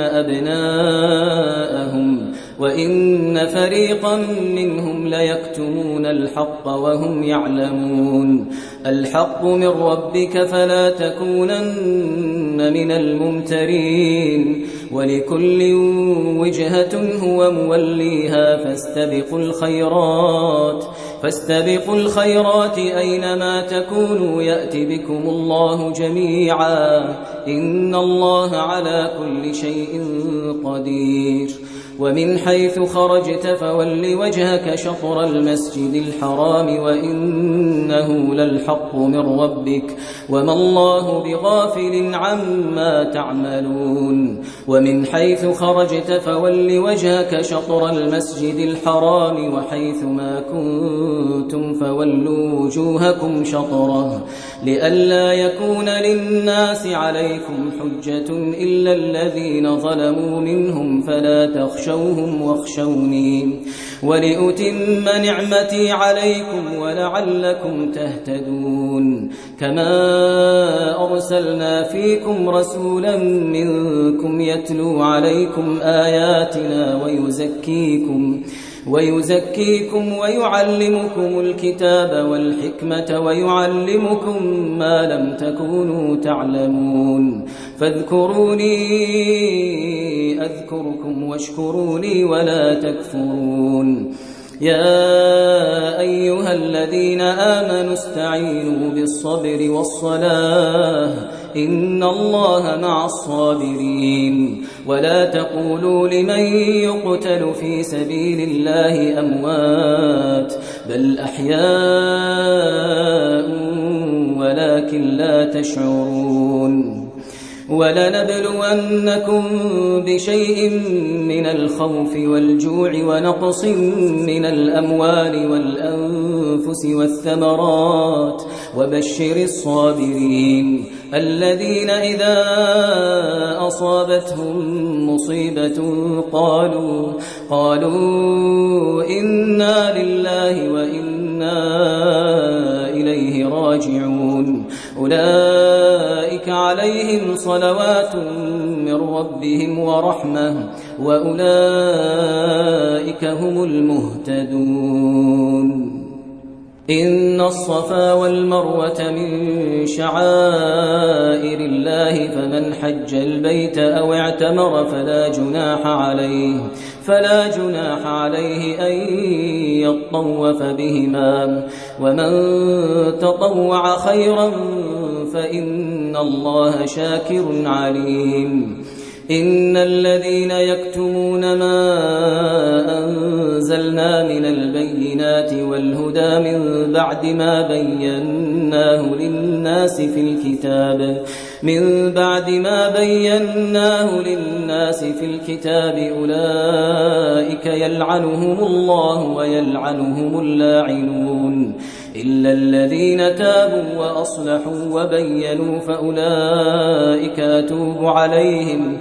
B: أبناءهم وإن فريقا منهم ليكتمون الحق وهم يعلمون الحق من ربك فلا تكونن من الممترين ولكل وجهة هو موليها فاستبقوا الخيرات فاستبقوا الخيرات أينما تكونوا يأتي بكم الله جميعا إن الله على كل شيء قدير ومن حيث خرجت فول وجهك شطر المسجد الحرام وإنه للحق من ربك وما الله بغافل عما تعملون ومن حيث خرجت فول وجهك شطر المسجد الحرام وحيث ما كنتم فولوا وجوهكم شطره لئلا يكون للناس عليكم حجة إلا الذين ظلموا منهم فلا تخشوهم واخشوني ولأتم نعمتي عليكم ولعلكم تهتدون كما أرسلنا فيكم رسولا منكم يتلو عليكم آياتنا ويزكيكم ويزكيكم ويعلمكم الكتاب والحكمة ويعلمكم ما لم تكونوا تعلمون فاذكروني أذكركم واشكروا لي ولا تكفرون يا أيها الذين آمنوا استعينوا بالصبر والصلاة إن الله مع الصابرين ولا تقولوا لمن يقتل في سبيل الله أموات بل أحياء ولكن لا تشعرون ولنبلونكم بشيء من الخوف والجوع ونقص من الأموال والأنفس والثمرات وبشر الصابرين الذين إذا أصابتهم مصيبة قالوا قالوا إنا لله وإنا إليه راجعون أولئك عليهم صلوات من ربهم ورحمة وأولئك هم المهتدون إن الصفا والمروة من شعائر الله فمن حج البيت أو اعتمر فلا جناح عليه فلا جناح عليه أن يطوف بهما ومن تطوع خيرا فإن الله شاكر عليم إن الذين يكتمون ما أنزلنا من البينات والهدى من بعد ما بيناه للناس في الكتاب من بعد ما بيناه للناس في الكتاب أولئك يلعنهم الله ويلعنهم اللاعنون إلا الذين تابوا وأصلحوا وبينوا فأولئك أتوب عليهم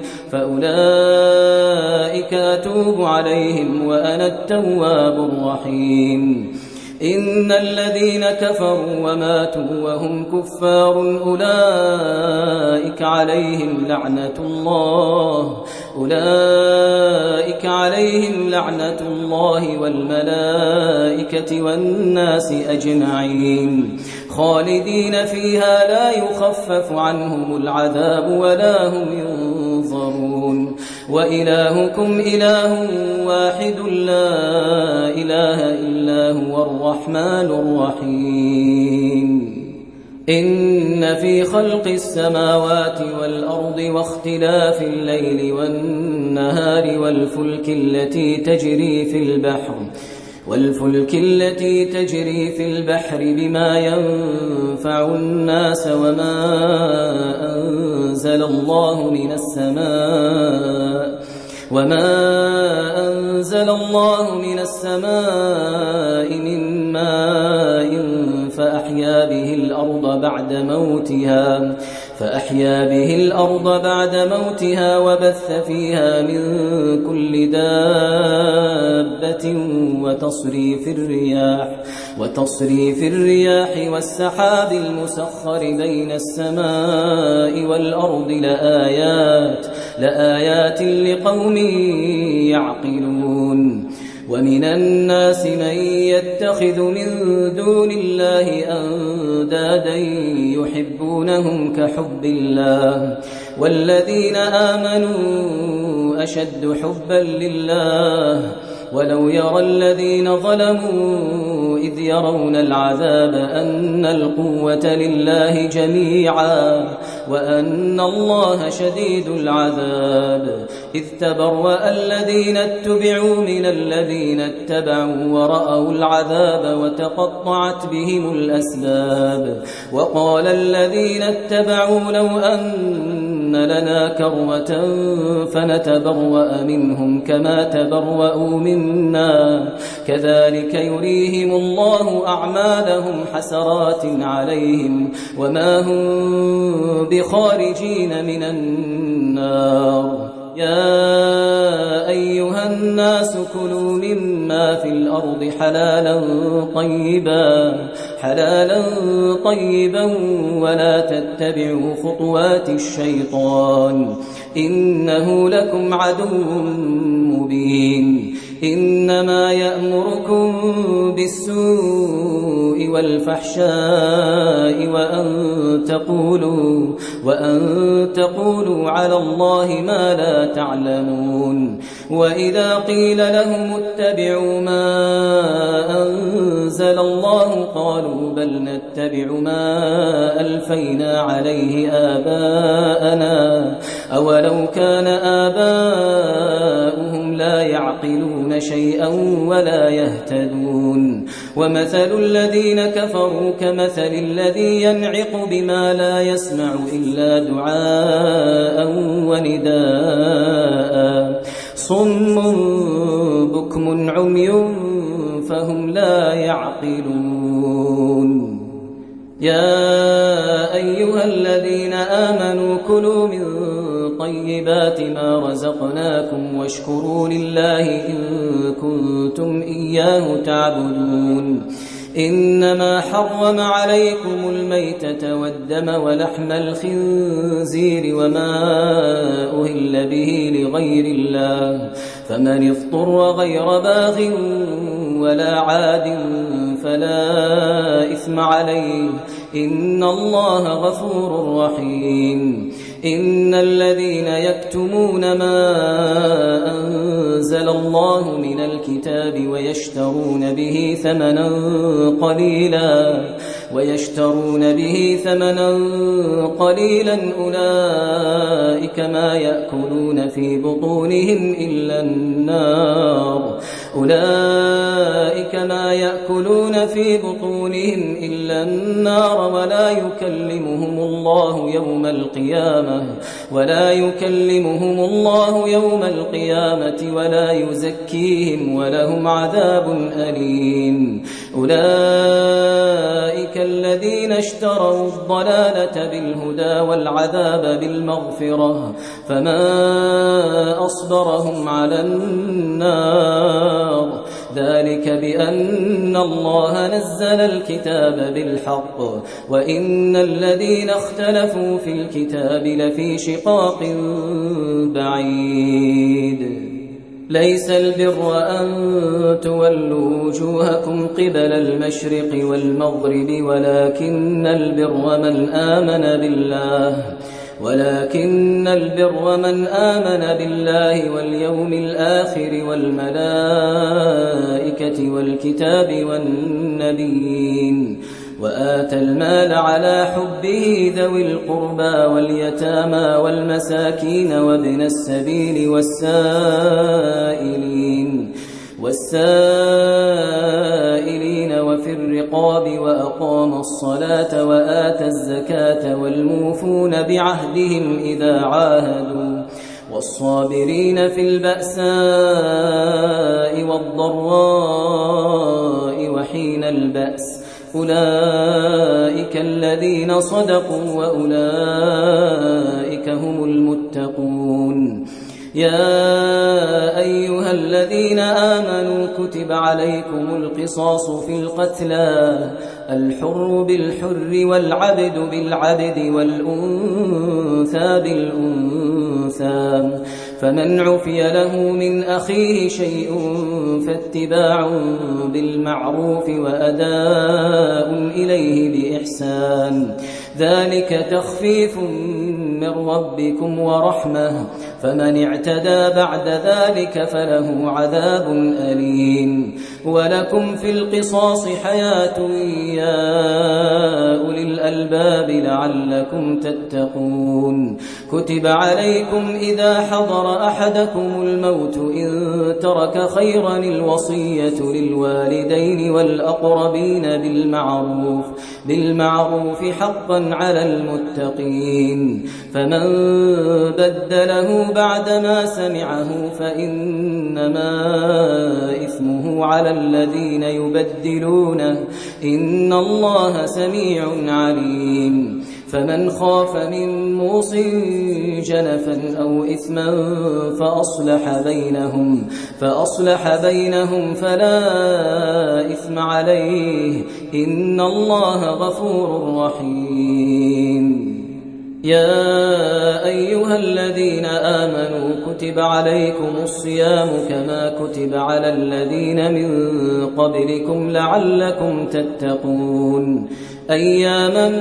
B: فأولئك أتوب عليهم وأنا التواب الرحيم إن الذين كفروا وماتوا وهم كفار أولئك عليهم لعنة الله أولئك عليهم لعنة الله والملائكة والناس أجمعين خالدين فيها لا يخفف عنهم العذاب ولا هم ينظرون وإلهكم إله واحد لا إله إلا هو الرحمن الرحيم إن في خلق السماوات والأرض واختلاف الليل والنهار والفلك التي تجري في البحر والفلك التي تجري في البحر بما ينفع الناس وما أنزل الله من السماء وما أنزل الله من السماء من ماء فأحيا به الأرض بعد موتها فأحيا به الأرض بعد موتها وبث فيها من كل دابة وتصريف الرياح وتصريف الرياح والسحاب المسخر بين السماء والأرض لآيات لآيات لقوم يعقلون ومن الناس من يتخذ من دون الله أندادا يحبونهم كحب الله والذين آمنوا أشد حبا لله ولو يرى الذين ظلموا إذ يرون العذاب أن القوة لله جميعا وأن الله شديد العذاب إذ تبرأ الذين اتبعوا من الذين اتبعوا ورأوا العذاب وتقطعت بهم الأسباب وقال الذين اتبعوا لو أن لنا كرة فنتبرأ منهم كما تبرأوا منا كذلك يريهم الله أعمالهم حسرات عليهم وما هم بخارجين من النار يا أيها الناس كلوا مما في الأرض حلالا طيبا حلالا طيبا ولا تتبعوا خطوات الشيطان إنه لكم عدو مبين إنما يأمركم بالسوء والفحشاء وأن تقولوا وأن تقولوا على الله ما لا تعلمون وإذا قيل لهم اتبعوا ما أنزل الله قالوا بل نتبع ما ألفينا عليه آباءنا أولو كان آباؤهم لا يعقلون شيئا ولا يهتدون ومثل الذين كفروا كمثل الذي ينعق بما لا يسمع إلا دعاء ونداء صم بكم عمي فهم لا يعقلون يا أيها الذين آمنوا كلوا من طيبات ما رزقناكم واشكروا لله إن كنتم إياه تعبدون إنما حرم عليكم الميتة والدم ولحم الخنزير وما أهل به لغير الله فمن اضطر غير باغ ولا عاد فلا إثم عليه إن الله غفور رحيم إن الذين يكتمون ما أنزل الله من الكتاب ويشترون به ثمنا قليلا ويشترون به ثمنا قليلا أولئك ما يأكلون في بطونهم إلا النار أولئك ما يأكلون في بطونهم إلا النار ولا يكلمهم الله يوم القيامة ولا يكلمهم الله يوم القيامة ولا يزكيهم ولهم عذاب أليم أولئك الذين اشتروا الضلالة بالهدى والعذاب بالمغفرة فما أصبرهم على النار ذلك بأن الله نزل الكتاب بالحق وإن الذين اختلفوا في الكتاب لفي شقاق بعيد ليس البر أن تولوا وجوهكم قبل المشرق والمغرب ولكن البر من آمن بالله ولكن البر من آمن بالله واليوم الآخر والملائكة والكتاب والنبيين وآتى المال على حبه ذوي القربى واليتامى والمساكين وابن السبيل والسائلين والسائلين وفي الرقاب وأقام الصلاة وآتى الزكاة والموفون بعهدهم إذا عاهدوا والصابرين في البأساء والضراء وحين البأس أولئك الذين صدقوا وأولئك هم المتقون يا أيها الذين آمنوا كتب عليكم القصاص في القتلى الحر بالحر والعبد بالعبد والأنثى بالأنثى فمن عفي له من أخيه شيء فاتباع بالمعروف وأداء إليه بإحسان ذلك تخفيف من ربكم ورحمة فمن اعتدى بعد ذلك فله عذاب أليم ولكم في القصاص حياة يا أولي الألباب لعلكم تتقون كتب عليكم إذا حضر أحدكم الموت إن ترك خيرا الوصية للوالدين والأقربين بالمعروف بالمعروف حقا على المتقين فمن بدله بعدما سمعه فإنما إثمه على الذين يبدلونه إن الله سميع عليم فمن خاف من موص جنفا أو إثما فأصلح بينهم فأصلح بينهم فلا إثم عليه إن الله غفور رحيم يا أيها الذين آمنوا كتب عليكم الصيام كما كتب على الذين من قبلكم لعلكم تتقون أياما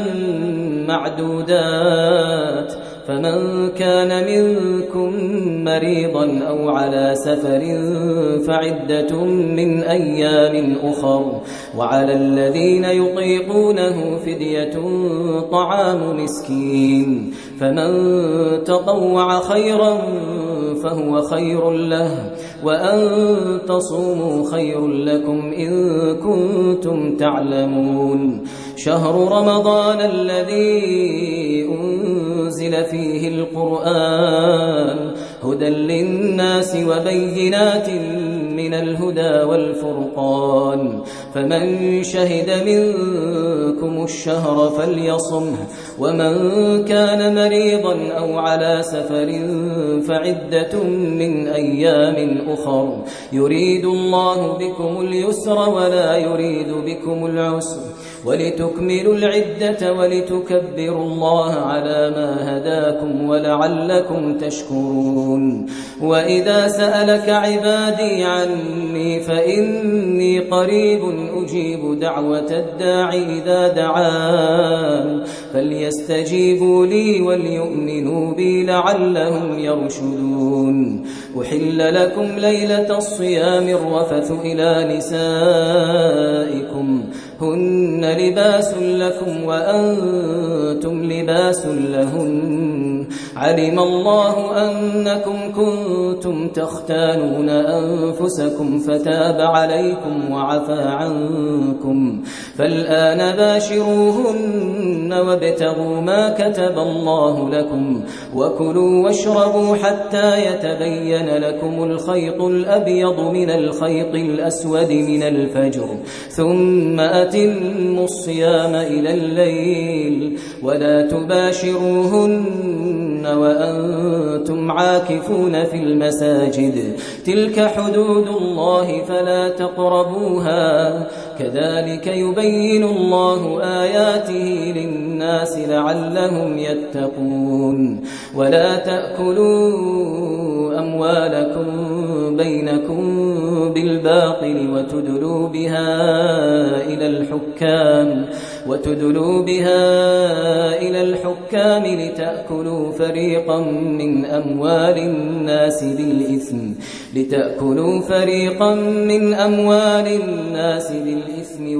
B: معدودات فمن كان منكم مريضا أو على سفر فعدة من أيام أخر وعلى الذين يطيقونه فدية طعام مسكين فمن تطوع خيرا فهو خير له وأن تصوموا خير لكم إن كنتم تعلمون شهر رمضان الذي أنزل فيه القرآن هدى للناس وبينات من الهدى والفرقان فمن شهد منكم الشهر فليصمه ومن كان مريضا أو على سفر فعدة من أيام أخر يريد الله بكم اليسر ولا يريد بكم العسر ولتكملوا العدة ولتكبروا الله على ما هداكم ولعلكم تشكرون وإذا سألك عبادي عني فإني قريب أجيب دعوة الداع إذا دعان فليستجيبوا لي وليؤمنوا بي لعلهم يرشدون أحل لكم ليلة الصيام الرفث إلى نسائكم هن لباس لكم وأنتم لباس لهن علم الله أنكم كنتم تختانون أنفسكم فتاب عليكم وعفى عنكم فالآن باشروهن وابتغوا ما كتب الله لكم وكلوا واشربوا حتى يتبين لكم الخيط الأبيض من الخيط الأسود من الفجر ثم أتموا الصيام إلى الليل ولا تباشروهن وأنتم عاكفون في المساجد تلك حدود الله فلا تقربوها كذلك يبين الله آياته للناس لعلهم يتقون ولا تأكلوا أموالكم بينكم بالباطل وتدلوا بها إلى الحكام وتدلوا بها إلى الحكام لتأكلوا فريقا من أموال الناس بالإثم لتأكلوا فريقا من أموال الناس بالإثم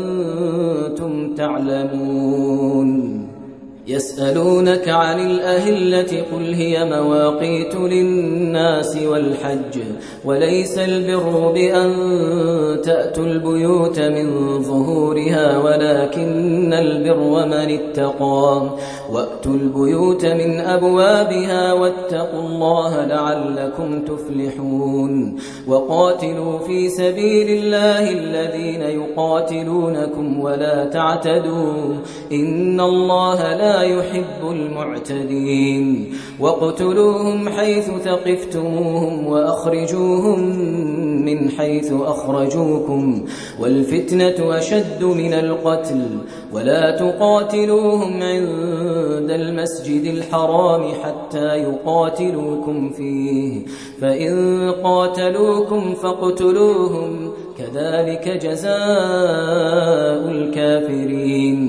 B: وأنتم تعلمون يسألونك عن الأهلة قل هي مواقيت للناس والحج وليس البر بأن تأتوا البيوت من ظهورها ولكن البر من اتقى وأتوا البيوت من أبوابها واتقوا الله لعلكم تفلحون وقاتلوا في سبيل الله الذين يقاتلونكم ولا تعتدوا إن الله لا يحب المعتدين واقتلوهم حيث ثقفتموهم وأخرجوهم من حيث أخرجوكم والفتنة أشد من القتل ولا تقاتلوهم عند المسجد الحرام حتى يقاتلوكم فيه فإن قاتلوكم فاقتلوهم كذلك جزاء الكافرين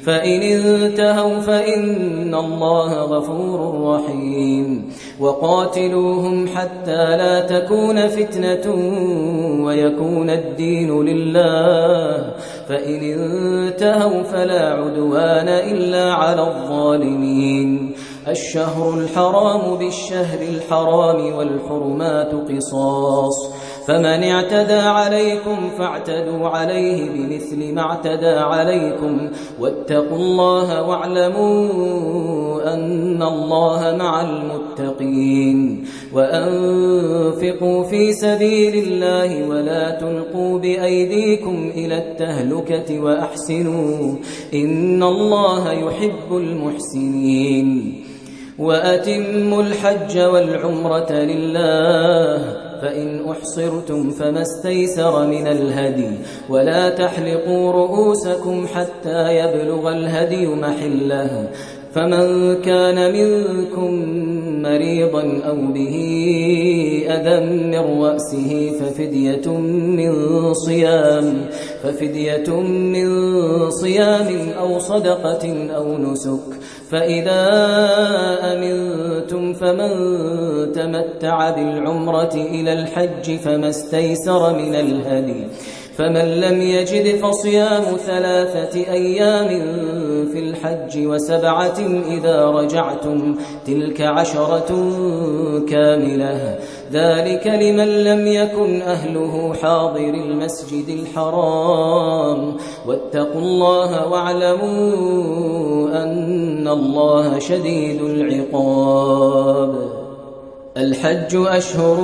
B: فإن انتهوا فإن الله غفور رحيم وقاتلوهم حتى لا تكون فتنة ويكون الدين لله فإن انتهوا فلا عدوان إلا على الظالمين الشهر الحرام بالشهر الحرام والحرمات قصاص فمن اعتدى عليكم فاعتدوا عليه بمثل ما اعتدى عليكم واتقوا الله واعلموا أن الله مع المتقين وأنفقوا في سبيل الله ولا تلقوا بأيديكم إلى التهلكة وأحسنوا إن الله يحب المحسنين وأتموا الحج والعمرة لله فإن أحصرتم فما استيسر من الهدي ولا تحلقوا رؤوسكم حتى يبلغ الهدي محله فمن كان منكم مريضا أو به أذى من رأسه ففدية من صيام ففدية من صيام أو صدقة أو نسك فإذا أمنتم فمن تمتع بالعمرة إلى الحج فما استيسر من الهدي فمن لم يجد فصيام ثلاثة أيام في الحج وسبعة إذا رجعتم تلك عشرة كاملة ذلك لمن لم يكن أهله حاضر المسجد الحرام واتقوا الله واعلموا أن الله شديد العقاب الحج أشهر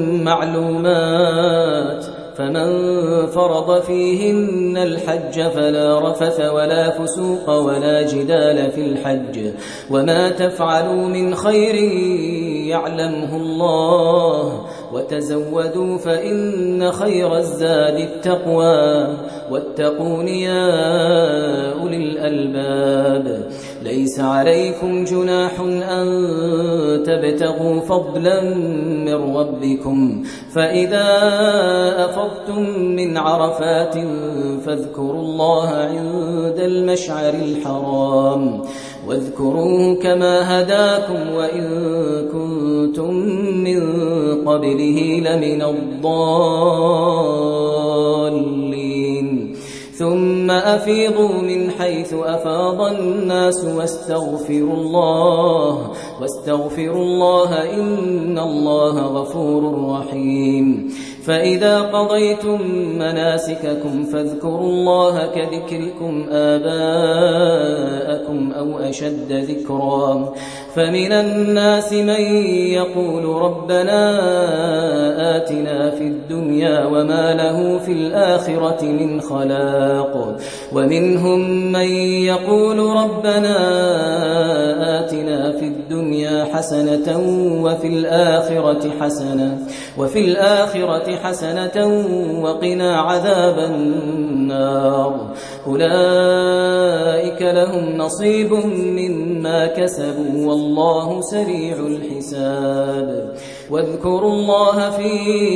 B: معلومات فمن فرض فيهن الحج فلا رفث ولا فسوق ولا جدال في الحج وما تفعلوا من خير يعلمه الله وتزودوا فإن خير الزاد التقوى واتقون يا أولي الألباب ليس عليكم جناح أن تبتغوا فضلا من ربكم فإذا أفضتم من عرفات فاذكروا الله عند المشعر الحرام واذكروه كما هداكم وإن كنتم من قبله لمن الضالين ثم أفيضوا من حيث أفاض الناس واستغفروا الله واستغفروا الله إن الله غفور رحيم فإذا قضيتم مناسككم فاذكروا الله كذكركم آباءكم أو أشد ذكرا فمن الناس من يقول ربنا آتنا في الدنيا وما له في الآخرة من خلاق ومنهم من يقول ربنا آتنا في الدنيا حسنة وفي الآخرة حسنة وفي الآخرة حسنة وقنا عذاب النار أولئك لهم نصيب مما كسبوا والله سريع الحساب واذكروا الله في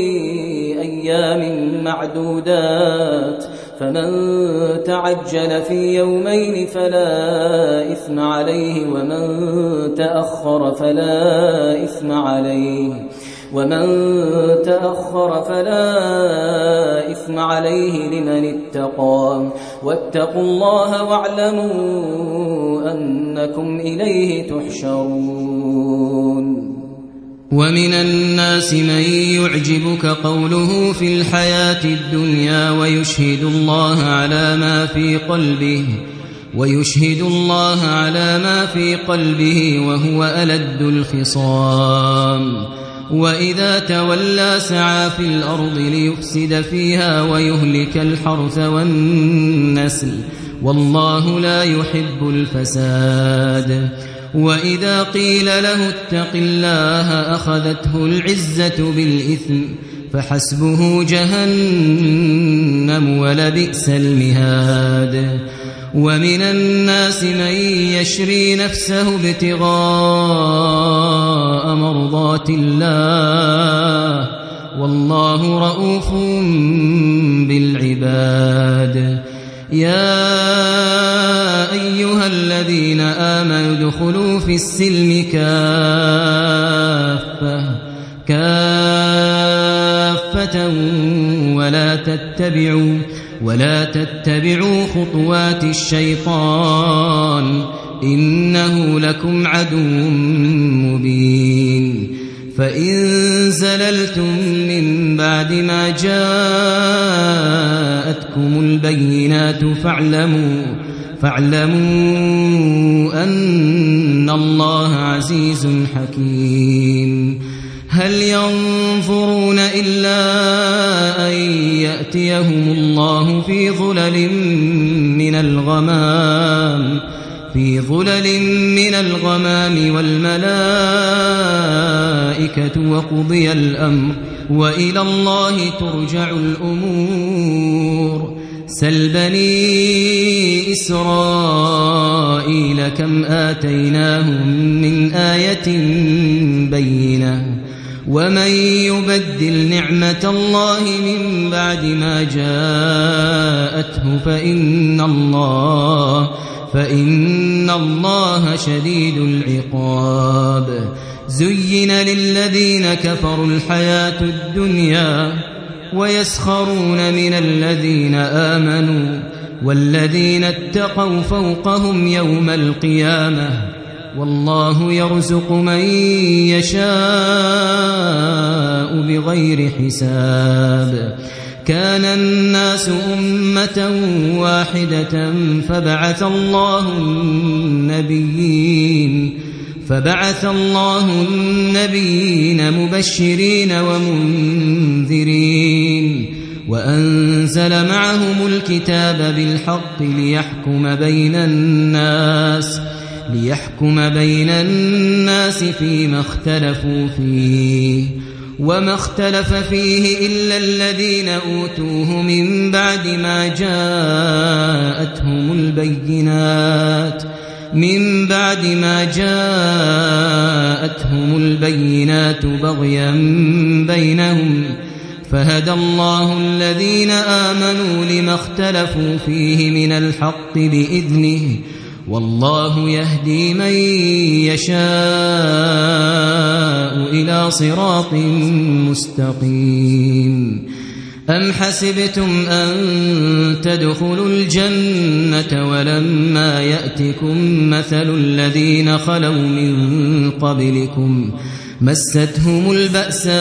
B: أيام معدودات فمن تعجل في يومين فلا إثم عليه ومن تأخر فلا إثم عليه ومن تأخر فلا إثم عليه لمن اتقى واتقوا الله واعلموا أنكم إليه تحشرون
C: ومن الناس من يعجبك قوله في الحياة الدنيا ويشهد الله على ما في قلبه ويشهد الله على ما في قلبه وهو ألد الخصام وإذا تولى سعى في الأرض ليفسد فيها ويهلك الحرث والنسل والله لا يحب الفساد وإذا قيل له اتق الله أخذته العزة بالإثم فحسبه جهنم ولبئس المهاد ومن الناس من يشري نفسه ابتغاء مرضات الله والله رؤوف بالعباد يا أيها في السلم كافة كافة ولا تتبعوا ولا تتبعوا خطوات الشيطان إنه لكم عدو مبين فإن زللتم من بعد ما جاءتكم البينات فاعلموا فاعلموا أن الله عزيز حكيم هل ينظرون إلا أن يأتيهم الله في ظلل من الغمام في ظلل من الغمام والملائكة وقضي الأمر وإلى الله ترجع الأمور سل بني إسرائيل كم آتيناهم من آية بينة ومن يبدل نعمة الله من بعد ما جاءته فإن الله فإن الله شديد العقاب زين للذين كفروا الحياة الدنيا ويسخرون من الذين آمنوا والذين اتقوا فوقهم يوم القيامة والله يرزق من يشاء بغير حساب كان الناس أمة واحدة فبعث الله النبيين فبعث الله النبيين مبشرين ومنذرين وأنزل معهم الكتاب بالحق ليحكم بين الناس ليحكم بين الناس فيما اختلفوا فيه وما اختلف فيه إلا الذين أوتوه من بعد ما جاءتهم البينات من بعد ما جاءتهم البينات بغيا بينهم فهدى الله الذين آمنوا لما اختلفوا فيه من الحق بإذنه والله يهدي من يشاء إلى صراط مستقيم أم حسبتم أن تدخلوا الجنة ولما يأتكم مثل الذين خلوا من قبلكم مستهم البأساء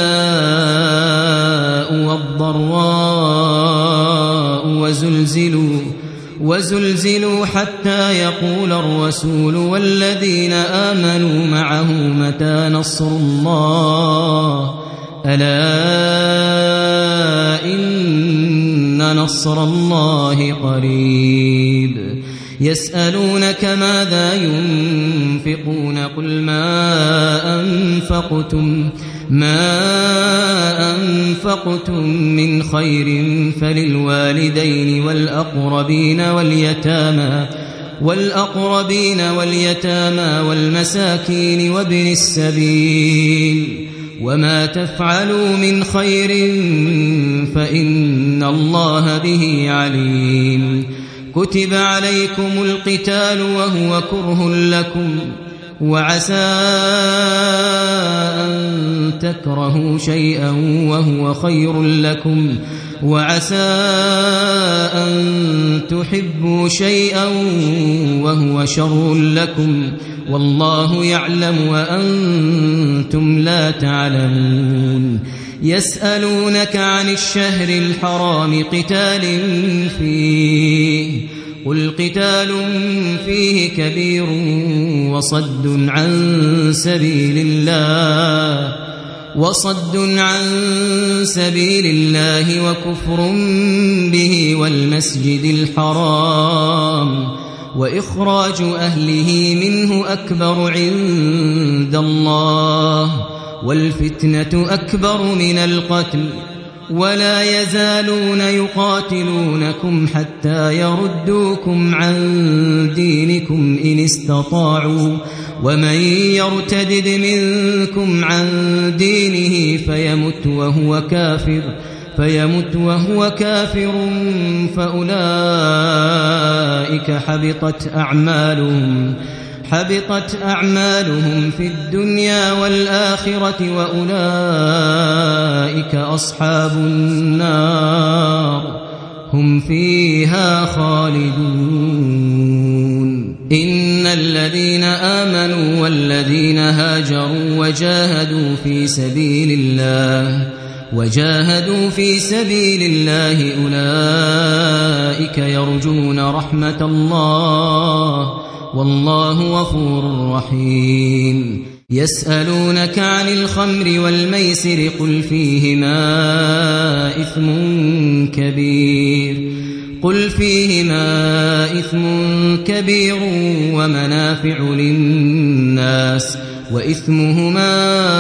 C: والضراء وزلزلوا وزلزلوا حتى يقول الرسول والذين آمنوا معه متى نصر الله ألا إن نصر الله قريب يسألونك ماذا ينفقون قل ما أنفقتم ما أنفقتم من خير فللوالدين والأقربين واليتامى والأقربين واليتامى والمساكين وابن السبيل وما تفعلوا من خير فإن الله به عليم كتب عليكم القتال وهو كره لكم وعسى أن تكرهوا شيئا وهو خير لكم وعسى أن تحبوا شيئا وهو شر لكم والله يعلم وأنتم لا تعلمون يسألونك عن الشهر الحرام قتال فيه قل قتال فيه كبير وصد عن سبيل الله وصد عن سبيل الله وكفر به والمسجد الحرام وإخراج أهله منه أكبر عند الله والفتنة أكبر من القتل ولا يزالون يقاتلونكم حتى يردوكم عن دينكم إن استطاعوا ومن يرتدد منكم عن دينه فيمت وهو كافر فيمت وهو كافر فأولئك حبطت أعمالهم حبطت أعمالهم في الدنيا والآخرة وأولئك أصحاب النار هم فيها خالدون إن الذين آمنوا والذين هاجروا وجاهدوا في سبيل الله وجاهدوا في سبيل الله أولئك يرجون رحمة الله والله غفور رحيم يسألونك عن الخمر والميسر قل فيهما إثم كبير قل فيهما إثم كبير ومنافع للناس وإثمهما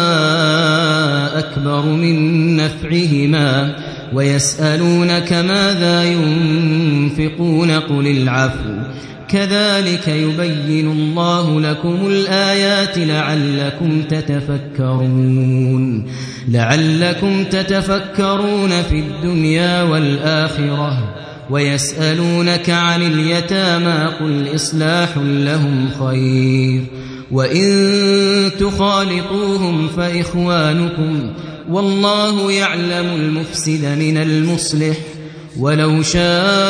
C: أكبر من نفعهما ويسألونك ماذا ينفقون قل العفو كذلك يبين الله لكم الآيات لعلكم تتفكرون لعلكم تتفكرون في الدنيا والآخرة ويسألونك عن اليتامى قل إصلاح لهم خير وإن تخالطوهم فإخوانكم والله يعلم المفسد من المصلح ولو شاء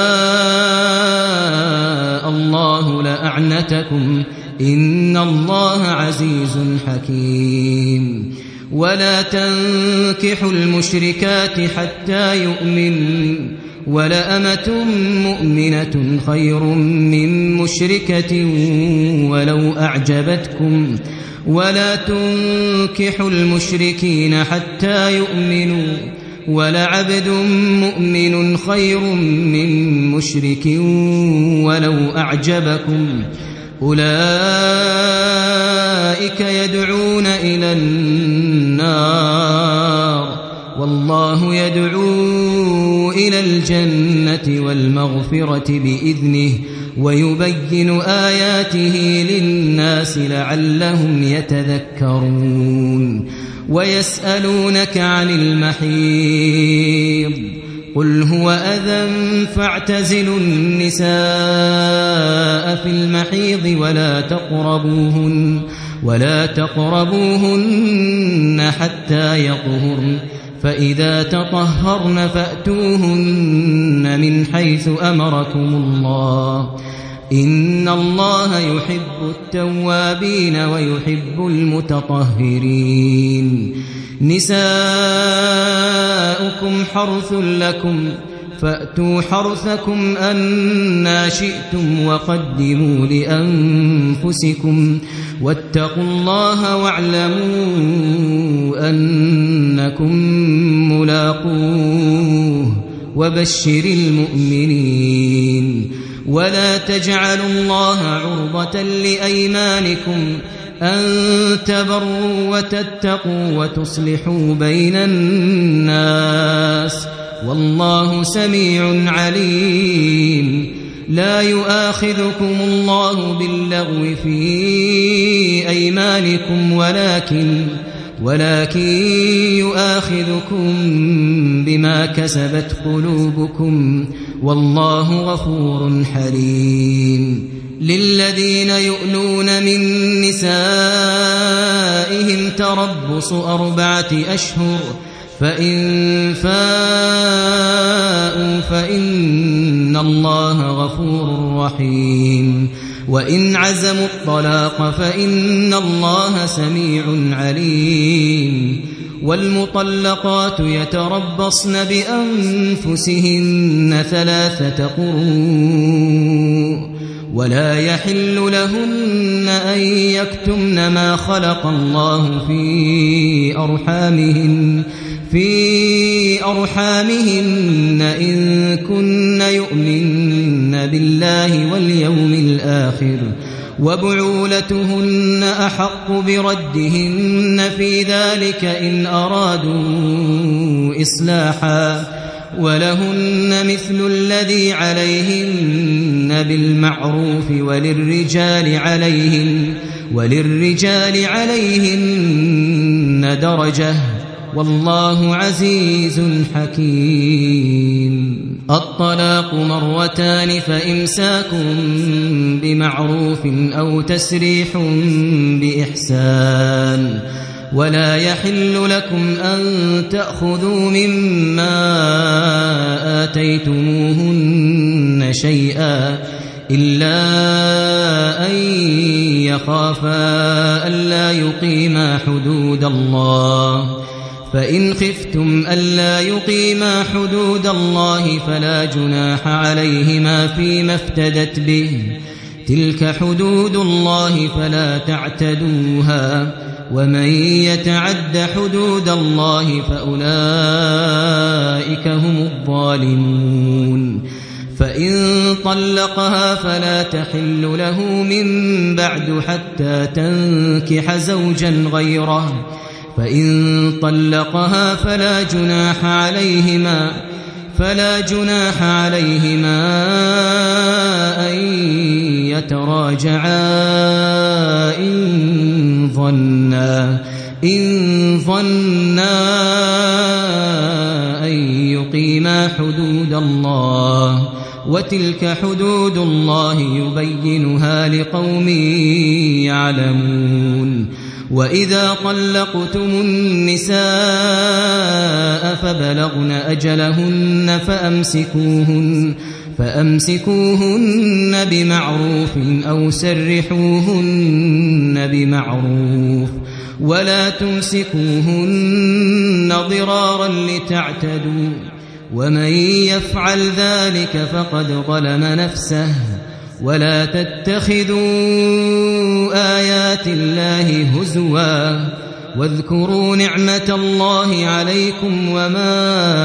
C: الله لأعنتكم إن الله عزيز حكيم ولا تنكحوا المشركات حتى يؤمنوا ولأمة مؤمنة خير من مشركة ولو أعجبتكم ولا تنكحوا المشركين حتى يؤمنوا ولعبد مؤمن خير من مشرك ولو أعجبكم أولئك يدعون إلى النار والله يدعو إلى الجنة والمغفرة بإذنه ويبين آياته للناس لعلهم يتذكرون ويسألونك عن المحيض قل هو أذى فاعتزلوا النساء في المحيض ولا تقربوهن ولا تقربوهن حتى يطهرن فإذا تطهرن فأتوهن من حيث أمركم الله إن الله يحب التوابين ويحب المتطهرين نساؤكم حرث لكم فأتوا حرثكم أنى شئتم وقدموا لأنفسكم واتقوا الله واعلموا أنكم ملاقوه وبشر المؤمنين ولا تجعلوا الله عرضة لأيمانكم أن تبروا وتتقوا وتصلحوا بين الناس والله سميع عليم لا يؤاخذكم الله باللغو في أيمانكم ولكن ولكن يؤاخذكم بما كسبت قلوبكم والله غفور حليم للذين يؤلون من نسائهم تربص أربعة أشهر فإن فاءوا فإن الله غفور رحيم وإن عزموا الطلاق فإن الله سميع عليم والمطلقات يتربصن بأنفسهن ثلاثة قروء ولا يحل لهن أن يكتمن ما خلق الله في أرحامهن في أرحامهن إن كن يؤمن بالله واليوم الآخر وبعولتهن أحق بردهن في ذلك إن أرادوا إصلاحا ولهن مثل الذي عليهن بالمعروف وللرجال عليهن وللرجال عليهن درجة والله عزيز حكيم الطلاق مرتان فإمساك بمعروف أو تسريح بإحسان ولا يحل لكم أن تأخذوا مما آتيتموهن شيئا إلا أن يخافا ألا يقيما حدود الله فإن خفتم ألا يقيما حدود الله فلا جناح عليهما فيما افتدت به تلك حدود الله فلا تعتدوها ومن يتعد حدود الله فأولئك هم الظالمون فإن طلقها فلا تحل له من بعد حتى تنكح زوجا غيره فإن طلقها فلا جناح عليهما فلا جناح عليهما أن يتراجعا إن ظنا إن ظنا أن يقيما حدود الله وتلك حدود الله يبينها لقوم يعلمون وإذا طلقتم النساء فبلغن أجلهن فأمسكوهن فأمسكوهن بمعروف أو سرحوهن بمعروف ولا تمسكوهن ضرارا لتعتدوا ومن يفعل ذلك فقد ظلم نفسه ولا تتخذوا آيات الله هزوا واذكروا نعمة الله عليكم وما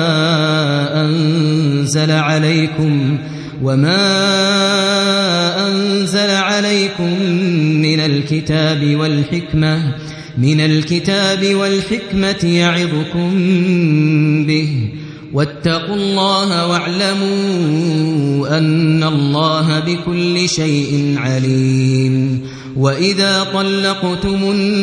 C: أنزل عليكم وما أنزل عليكم من الكتاب والحكمة من الكتاب والحكمة يعظكم به واتقوا الله واعلموا أن الله بكل شيء عليم وإذا طلقتم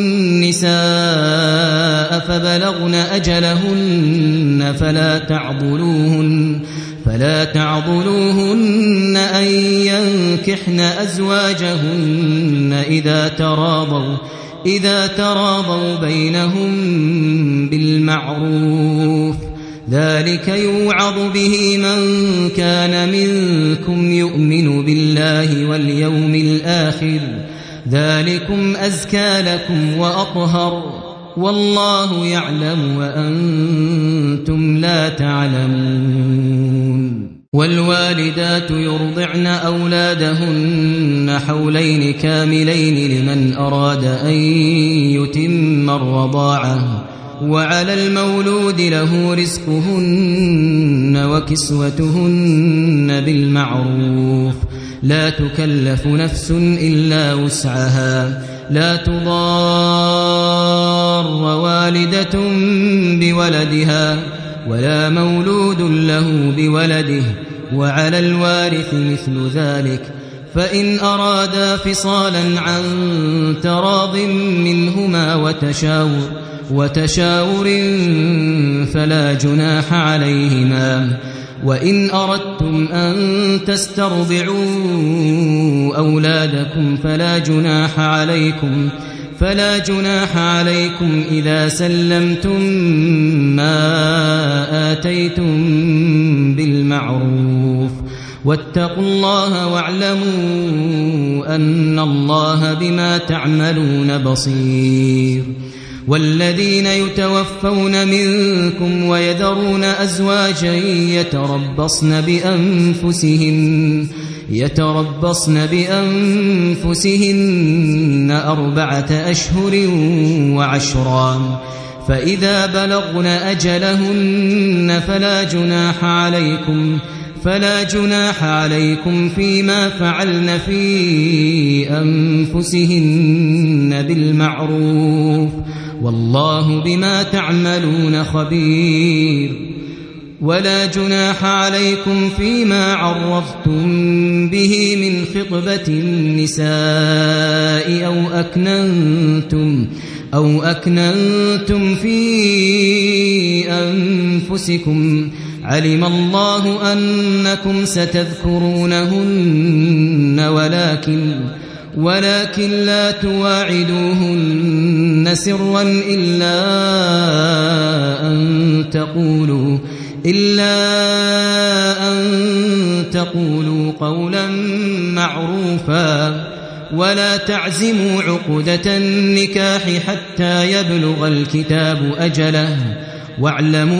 C: النساء فبلغن أجلهن فلا تعضلوهن فلا تعضلوهن أن ينكحن أزواجهن إذا تراضوا إذا تراضوا بينهم بالمعروف ذلك يوعظ به من كان منكم يؤمن بالله واليوم الآخر ذلكم أزكى لكم وأطهر والله يعلم وأنتم لا تعلمون والوالدات يرضعن أولادهن حولين كاملين لمن أراد أن يتم الرضاعة وعلى المولود له رزقهن وكسوتهن بالمعروف لا تكلف نفس إلا وسعها لا تضار والدة بولدها ولا مولود له بولده وعلى الوارث مثل ذلك فإن أرادا فصالا عن تراض منهما وتشاور وتشاور فلا جناح عليهما وإن أردتم أن تسترضعوا أولادكم فلا جناح عليكم فلا جناح عليكم إذا سلمتم ما آتيتم بالمعروف واتقوا الله واعلموا أن الله بما تعملون بصير والذين يتوفون منكم ويذرون أزواجا يتربصن بأنفسهن يتربصن بأنفسهن أربعة أشهر وعشرا فإذا بلغن أجلهن فلا جناح عليكم فلا جناح عليكم فيما فعلن في أنفسهن بالمعروف والله بما تعملون خبير ولا جناح عليكم فيما عرضتم به من خطبة النساء أو أكننتم أو أكننتم في أنفسكم علم الله أنكم ستذكرونهن ولكن ولكن لا تواعدوهن سرا إلا أن تقولوا إلا أن تقولوا قولا معروفا ولا تعزموا عقدة النكاح حتى يبلغ الكتاب أجله واعلموا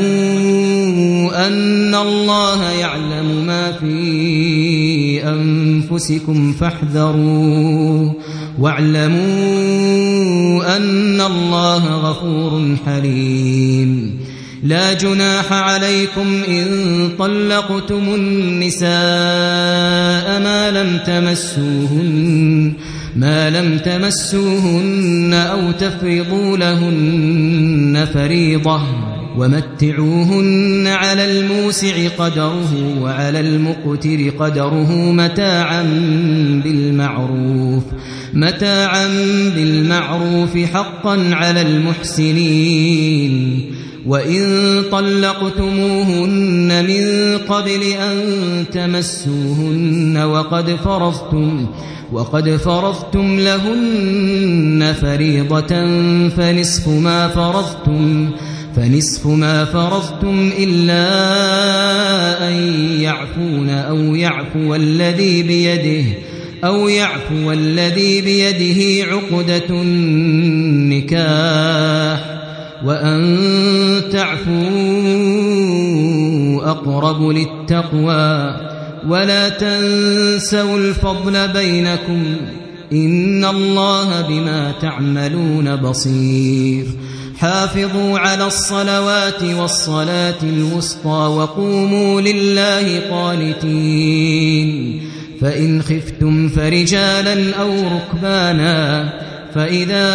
C: أن الله يعلم ما في أنفسكم فاحذروه واعلموا أن الله غفور حليم لا جناح عليكم إن طلقتم النساء ما لم تمسوهن ما لم تمسوهن أو تفرضوا لهن فريضة ومتعوهن على الموسع قدره وعلى المقتر قدره متاعا بالمعروف متاعا بالمعروف حقا على المحسنين وإن طلقتموهن من قبل أن تمسوهن وقد فرضتم وقد فرضتم لهن فريضة فنصف ما فرضتم فنصف ما فرضتم إلا أن يعفون أو يعفو الذي بيده أو يعفو الذي بيده عقدة النكاح وأن تعفوا أقرب للتقوى ولا تنسوا الفضل بينكم إن الله بما تعملون بصير حافظوا على الصلوات والصلاة الوسطى وقوموا لله قانتين فإن خفتم فرجالا أو ركبانا فإذا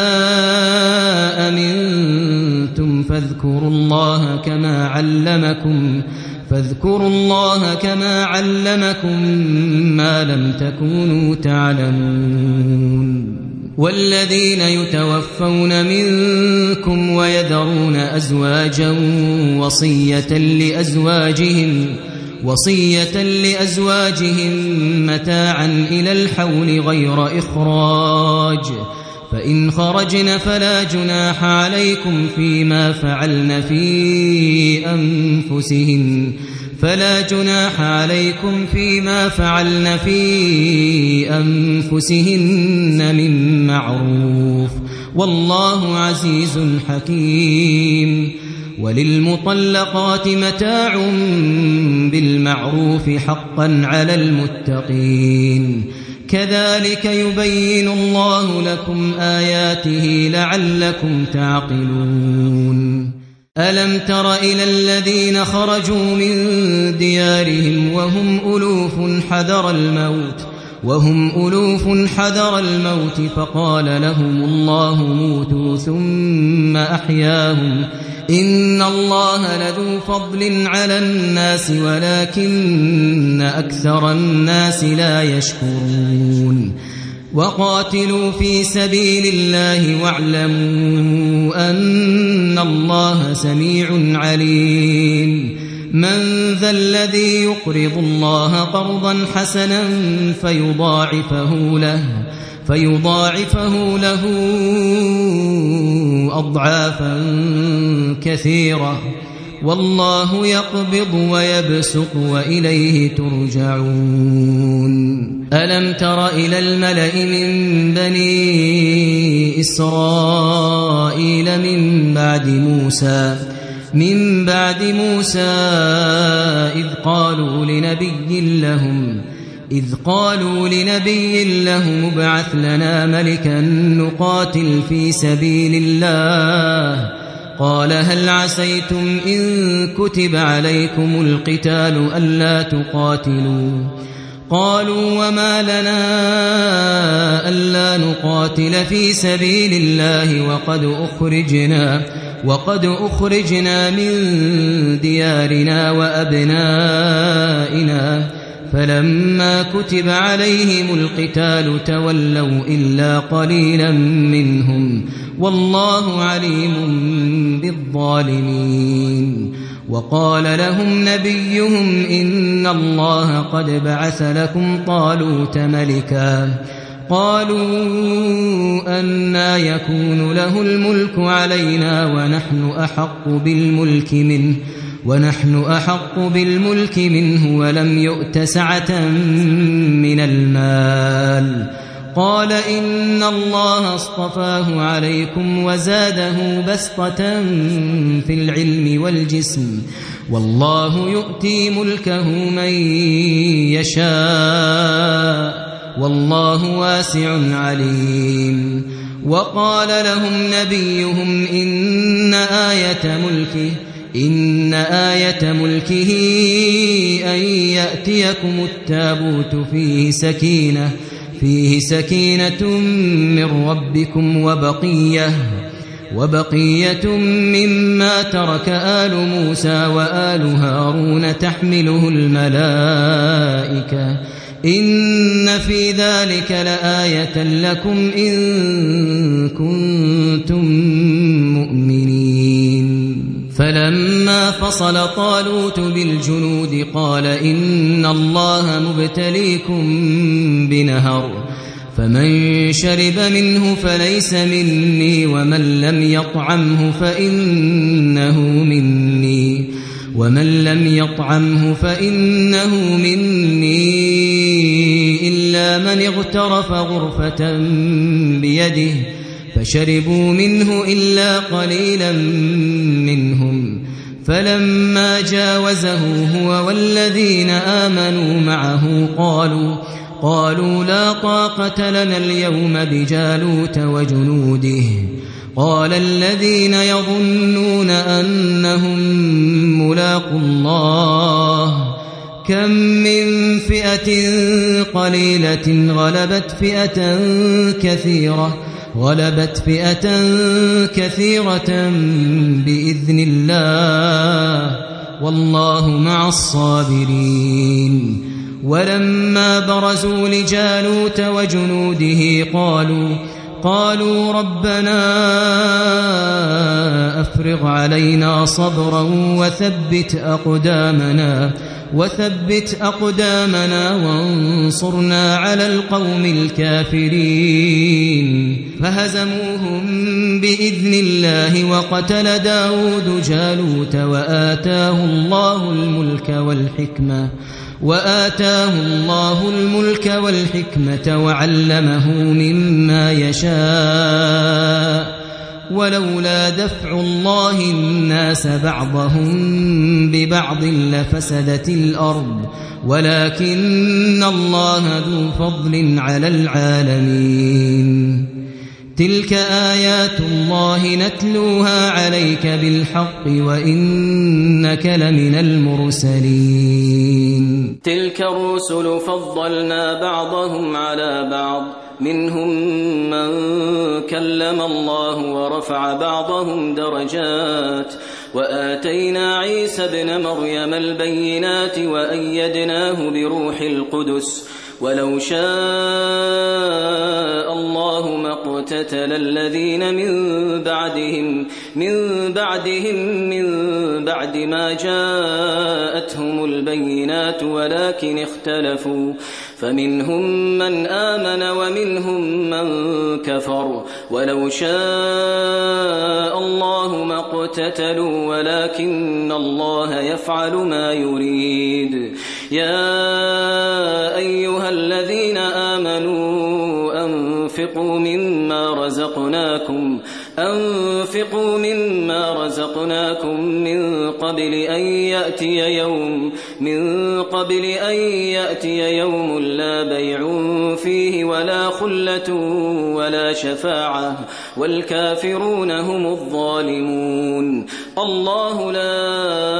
C: أمنتم فاذكروا الله كما علمكم فاذكروا الله كما علمكم ما لم تكونوا تعلمون والذين يتوفون منكم ويذرون أزواجا وصية لأزواجهم وصية لأزواجهم متاعا إلى الحول غير إخراج فإن خرجن فلا جناح عليكم فيما فعلن في أنفسهن فلا جناح عليكم فيما فعلن في أنفسهن من معروف والله عزيز حكيم وللمطلقات متاع بالمعروف حقا على المتقين كذلك يبين الله لكم آياته لعلكم تعقلون ألم تر إلى الذين خرجوا من ديارهم وهم ألوف حذر الموت وهم ألوف حذر الموت فقال لهم الله موتوا ثم أحياهم إن الله لذو فضل على الناس ولكن أكثر الناس لا يشكرون وقاتلوا في سبيل الله واعلموا أن الله سميع عليم من ذا الذي يقرض الله قرضا حسنا فيضاعفه له فيضاعفه له أضعافا كثيرة والله يقبض ويبسط وإليه ترجعون ألم تر إلى الملأ من بني إسرائيل من بعد موسى من بعد موسى إذ قالوا لنبي لهم إذ قالوا لنبي لهم ابعث لنا ملكا نقاتل في سبيل الله قال هل عسيتم إن كتب عليكم القتال ألا تقاتلوا قالوا وما لنا ألا نقاتل في سبيل الله وقد أخرجنا وقد أخرجنا من ديارنا وأبنائنا فلما كتب عليهم القتال تولوا إلا قليلا منهم والله عليم بالظالمين وقال لهم نبيهم إن الله قد بعث لكم طالوت ملكا قالوا أنى يكون له الملك علينا ونحن أحق بالملك منه ونحن أحق بالملك منه ولم يؤت سعة من المال قال إن الله اصطفاه عليكم وزاده بسطة في العلم والجسم والله يؤتي ملكه من يشاء والله واسع عليم وقال لهم نبيهم إن آية ملكه إن آية ملكه أن يأتيكم التابوت فيه سكينة فيه سكينة من ربكم وبقية وبقية مما ترك آل موسى وآل هارون تحمله الملائكة إن في ذلك لآية لكم إن كنتم مؤمنين فلما فصل طالوت بالجنود قال إن الله مبتليكم بنهر فمن شرب منه فليس مني ومن لم يطعمه فإنه مني ومن لم يطعمه فإنه مني إلا من اغترف غرفة بيده فشربوا منه إلا قليلا منهم فلما جاوزه هو والذين آمنوا معه قالوا قالوا لا طاقة لنا اليوم بجالوت وجنوده قال الذين يظنون أنهم ملاقوا الله كم من فئة قليلة غلبت فئة كثيرة غلبت فئة كثيرة بإذن الله والله مع الصابرين ولما برزوا لجالوت وجنوده قالوا قالوا ربنا أفرغ علينا صبرا وثبت أقدامنا وثبت أقدامنا وانصرنا على القوم الكافرين فهزموهم بإذن الله وقتل داود جالوت وآتاه الله الملك والحكمة وآتاه الله الملك والحكمة وعلمه مما يشاء ولولا دفع الله الناس بعضهم ببعض لفسدت الأرض ولكن الله ذو فضل على العالمين تلك آيات الله نتلوها عليك بالحق وإنك لمن المرسلين
B: تلك الرسل فضلنا بعضهم على بعض منهم من كلم الله ورفع بعضهم درجات وآتينا عيسى ابن مريم البينات وأيدناه بروح القدس ولو شاء الله ما اقتتل الذين من بعدهم من بعدهم من بعد ما جاءتهم البينات ولكن اختلفوا فمنهم من آمن ومنهم من كفر ولو شاء الله ما اقتتلوا ولكن الله يفعل ما يريد يا أيها الذين آمنوا أنفقوا مما رزقناكم أنفقوا مما رزقناكم من قبل أن يأتي يوم من قبل أن يأتي يوم لا بيع فيه ولا خلة ولا شفاعة والكافرون هم الظالمون الله لا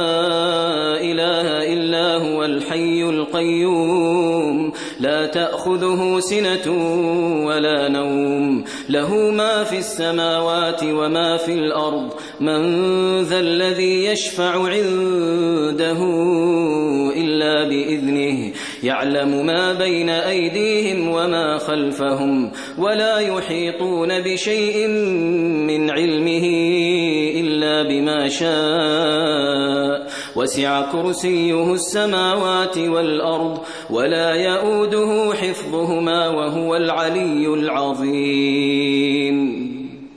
B: إله إلا هو الحي القيوم لا تأخذه سنة ولا نوم له ما في السماوات وما في الأرض من ذا الذي يشفع عنده إلا بإذنه يعلم ما بين أيديهم وما خلفهم ولا يحيطون بشيء من علمه إلا بما شاء وسع كرسيه السماوات والأرض ولا يؤوده حفظهما وهو العلي العظيم.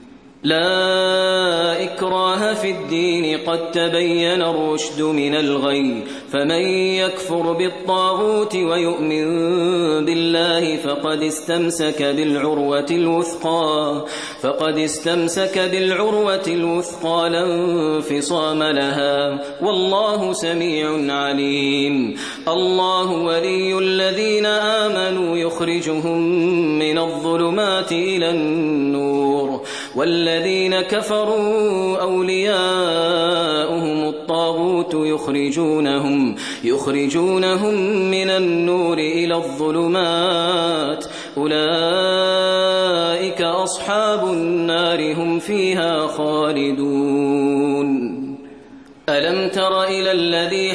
B: لا إكراه في الدين قد تبين الرشد من الغي فمن يكفر بالطاغوت ويؤمن بالله فقد استمسك بالعروة الوثقى فقد استمسك بالعروة الوثقى لا انفصام لها والله سميع عليم. الله ولي الذين آمنوا يخرجهم من الظلمات إلى النور والذين كفروا أولياؤهم الطاغوت يخرجونهم يخرجونهم من النور إلى الظلمات أولئك أصحاب النار هم فيها خالدون. ألم تر إلى الذي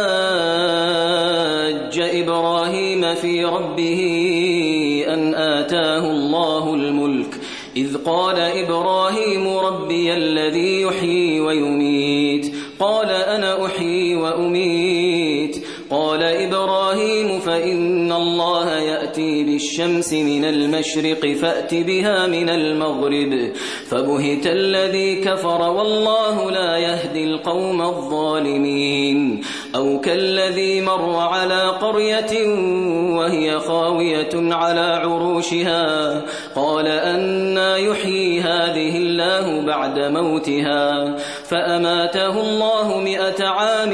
B: حاج إبراهيم في ربه أن آتاه الله الملك إذ قال إبراهيم ربي الذي يحيي ويميت قال أنا أحيي وأميت قال إبراهيم فإن الله يأتي بالشمس من المشرق فأت بها من المغرب فبهت الذي كفر والله لا يهدي القوم الظالمين. أو كالذي مر على قرية وهي خاوية على عروشها قال أنى يحيي هذه الله بعد موتها فأماته الله مئة عام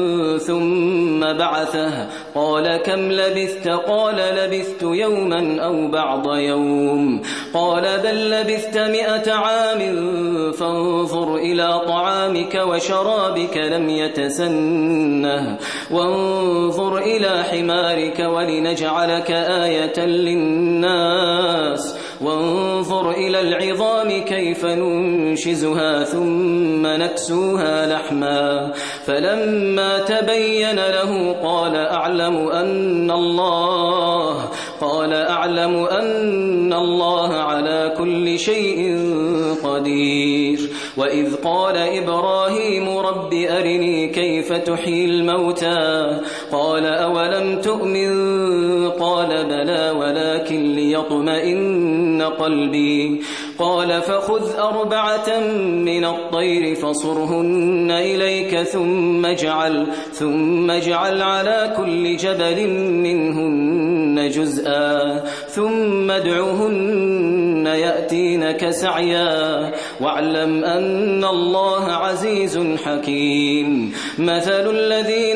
B: ثم بعثه قال كم لبثت قال لبثت يوما أو بعض يوم قال بل لبثت مئة عام فانظر إلى طعامك وشرابك لم يتسنه وانظر إلى حمارك ولنجعلك آية للناس وانظر إلى العظام كيف ننشزها ثم نكسوها لحما فلما تبين له قال أعلم أن الله قال أعلم أن الله على كل شيء قدير. وإذ قال إبراهيم رب أرني كيف تحيي الموتى قال أولم تؤمن قال بلى ولكن ليطمئن قلبي قال فخذ أربعة من الطير فصرهن إليك ثم اجعل ثم اجعل على كل جبل منهن جزءا ثم ادعهن يأتينك سعيا واعلم أن الله عزيز حكيم. مثل الذين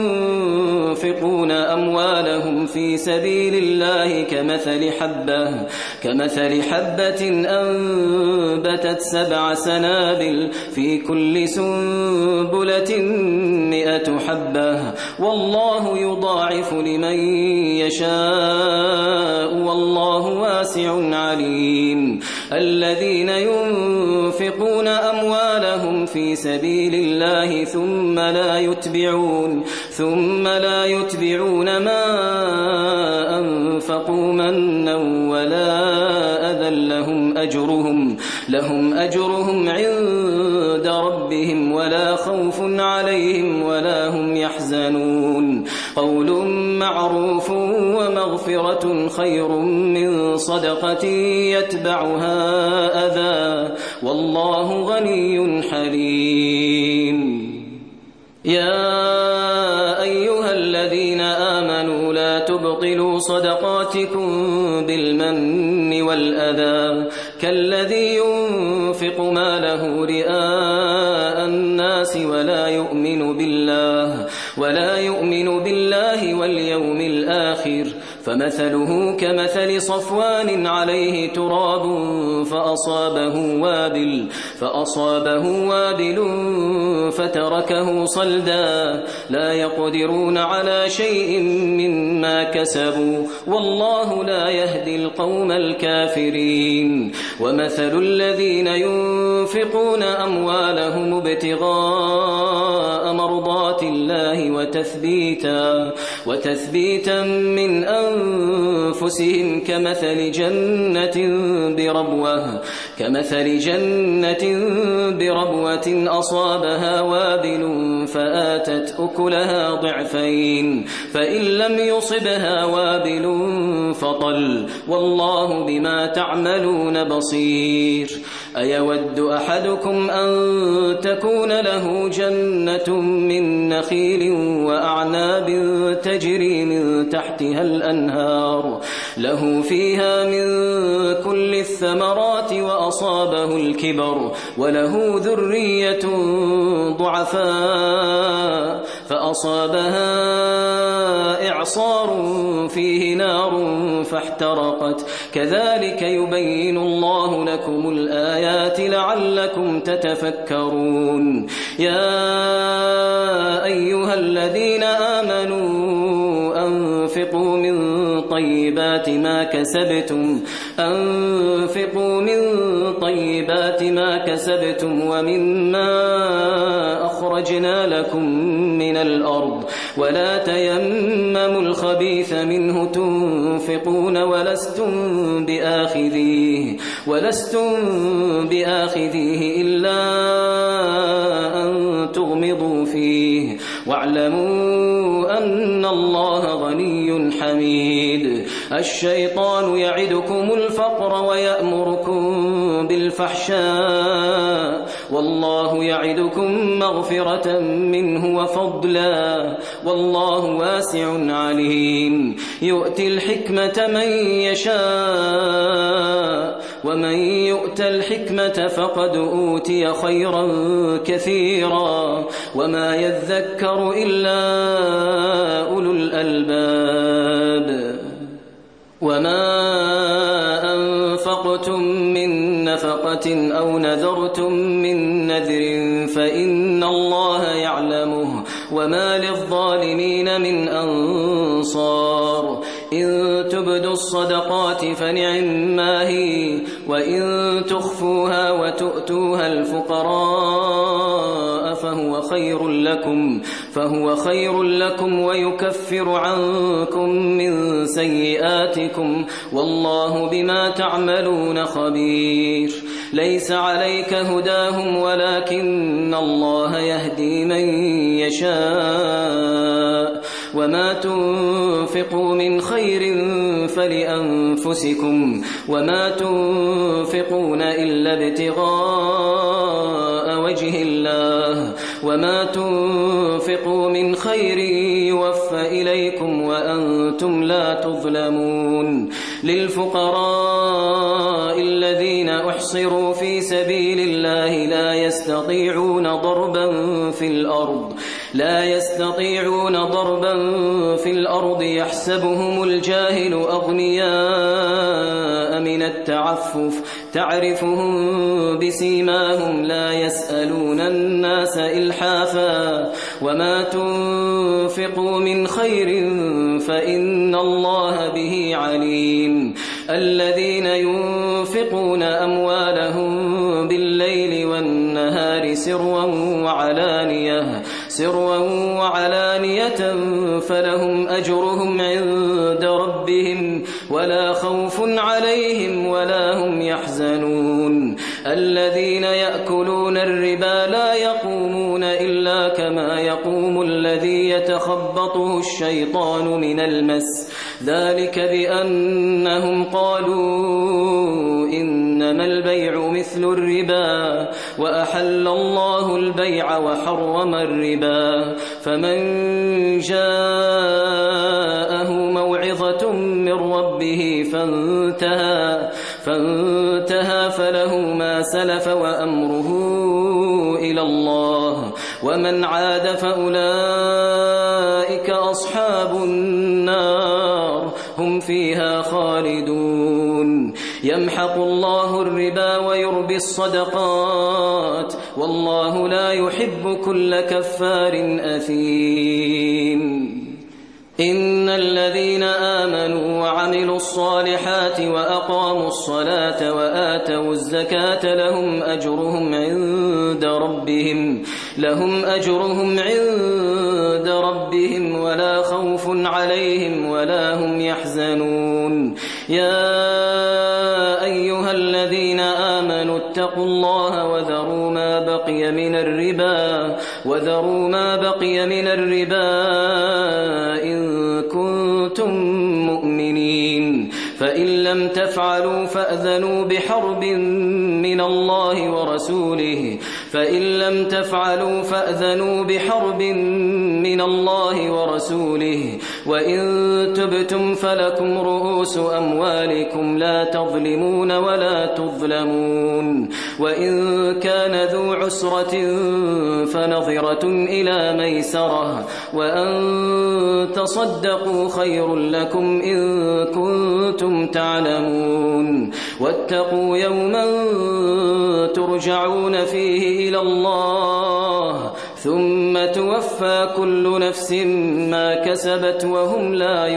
B: ينفقون أموالهم في سبيل الله كمثل حبة كمثل حبة أنبتت سبع سنابل في كل سنبلة مئة حبة والله يضاعف لمن يشاء والله واسع عليم. الذين ينفقون أموالهم في سبيل الله ثم لا يتبعون ثم لا يتبعون ما أنفقوا منا ولا أذى لهم أجرهم لهم أجرهم عند ربهم ولا خوف عليهم ولا هم يحزنون. قول معروف ومغفرة خير من صدقة يتبعها أذى والله غني حليم. يا أيها الذين آمنوا لا تبطلوا صدقاتكم بالمن والأذى كالذي ينفق ماله رئاء الناس ولا يؤمن بالله ولا يؤمن بالله واليوم الآخر فمثله كمثل صفوان عليه تراب فأصابه وابل فأصابه وابل فتركه صلدا لا يقدرون على شيء مما كسبوا والله لا يهدي القوم الكافرين. ومثل الذين ينفقون أموالهم ابتغاء مرضات الله وتثبيتا وتثبيتا من أنفسهم أنفسهم كمثل جنة بربوة كمثل جنة بربوة أصابها وابل فآتت أكلها ضعفين فإن لم يصبها وابل فطل والله بما تعملون بصير أيود أحدكم أن تكون له جنة من نخيل وأعناب تجري من تحتها الأنهار له فيها من كل الثمرات وأصابه الكبر وله ذرية ضعفاء فأصابها إعصار فيه نار فاحترقت كذلك يبين الله لكم الآيات لعلكم تتفكرون يا أيها الذين آمنوا أنفقوا من طيبات ما كسبتم أنفقوا من طيبات ما كسبتم ومما أخرجنا لكم من الأرض ولا تيمموا الخبيث منه تنفقون ولستم بآخذيه ولستم بآخذيه إلا أن تغمضوا فيه واعلموا أن الله غني حميد الشيطان يعدكم الفقر ويأمركم بالفحشاء والله يعدكم مغفرة منه وفضلا والله واسع عليم يؤتي الحكمة من يشاء ومن يؤت الحكمة فقد أوتي خيرا كثيرا وما يذكر إلا أولو الألباب وما أنفقتم من نفقة أو نذرتم من نذر فإن الله يعلمه وما للظالمين من أنصار إن تبدوا الصدقات فنعما هي وإن تخفوها وتؤتوها الفقراء فهو خير لكم فهو خير لكم ويكفر عنكم من سيئاتكم والله بما تعملون خبير ليس عليك هداهم ولكن الله يهدي من يشاء وما تنفقوا من خير فلأنفسكم وما تنفقون إلا ابتغاء وجه الله وما تنفقوا من خير يوفى إليكم وأنتم لا تظلمون للفقراء الذين أحصروا في سبيل الله لا يستطيعون ضربا في الأرض لا يستطيعون ضربا في الأرض يحسبهم الجاهل أغنياء من التعفف تعرفهم بسيماهم لا يسألون الناس إلحافا وما تنفقوا من خير فإن الله به عليم الذين ينفقون أموالهم بالليل والنهار سرا وعلانية سرا وعلانية فلهم أجرهم عند ربهم ولا خوف عليهم ولا هم يحزنون الذين يأكلون الربا لا يقومون إلا كما يقوم الذي يتخبطه الشيطان من المس ذلك بأنهم قالوا إنما البيع مثل الربا وأحل الله البيع وحرم الربا فمن جاءه موعظة من ربه فانتهى فانتهى فله ما سلف وأمره إلى الله ومن عاد فأولئك أصحاب النار هم فيها خالدون يمحق الله الربا ويربي الصدقات والله لا يحب كل كفار أثيم إن الذين آمنوا وعملوا وعملوا الصالحات وأقاموا الصلاة وآتوا الزكاة لهم أجرهم عند ربهم لهم أجرهم عند ربهم ولا خوف عليهم ولا هم يحزنون. يا أيها الذين آمنوا اتقوا الله وذروا ما بقي من الربا وذروا ما بقي من الربا إن كنتم مؤمنين، فإن لم تفعلوا فأذنوا بحرب من الله ورسوله فإن لم تفعلوا فأذنوا بحرب من الله ورسوله وإن تبتم فلكم رؤوس أموالكم لا تظلمون ولا تظلمون. وإن كان ذو عسرة فنظرة إلى ميسرة وأن تصدقوا خير لكم إن كنتم تعلمون. واتقوا يوما ترجعون فيه إلى الله ثم توفى كل نفس ما كسبت وهم لا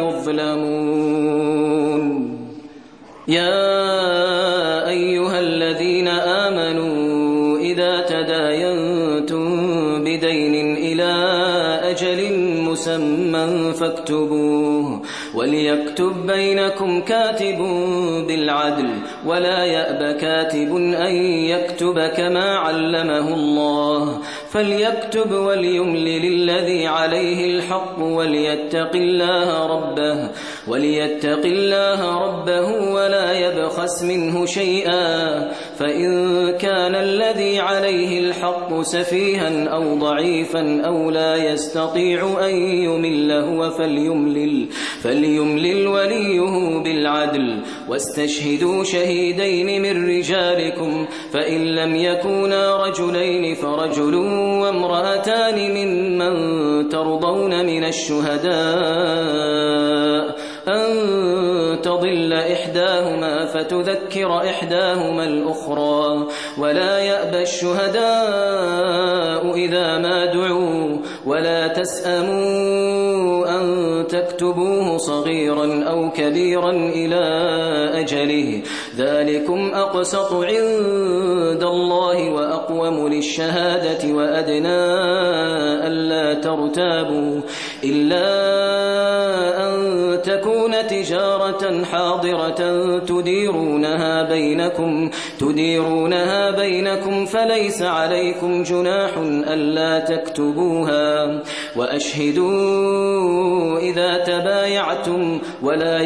B: يظلمون. يا أيها الذين آمنوا إذا تداينتم بدين إلى أجل مسمى فاكتبوه وليكتب بينكم كاتب بالعدل ولا يأب كاتب أن يكتب كما علمه الله فليكتب وليملل الذي عليه الحق وليتق الله ربه وليتق الله ربه ولا يبخس منه شيئا فإن كان الذي عليه الحق سفيها أو ضعيفا أو لا يستطيع أن يمل هو فليملل فليملل وليه بالعدل واستشهدوا شهيدين من رجالكم فإن لم يكونا رجلين فرجل وامرأتان ممن ترضون من الشهداء أن تضل إحداهما فتذكر إحداهما الأخرى ولا يأبى الشهداء إذا ما دعوا ولا تسأموا أن تكتبوه صغيرا أو كبيرا إلى أجله ذلكم أقسط عند الله وأقوم للشهادة وأدنى ألا ترتابوا إلا أن تكون تجارة حاضرة تديرونها بينكم تديرونها بينكم فليس عليكم جناح ألا تكتبوها وأشهدوا إذا تبايعتم ولا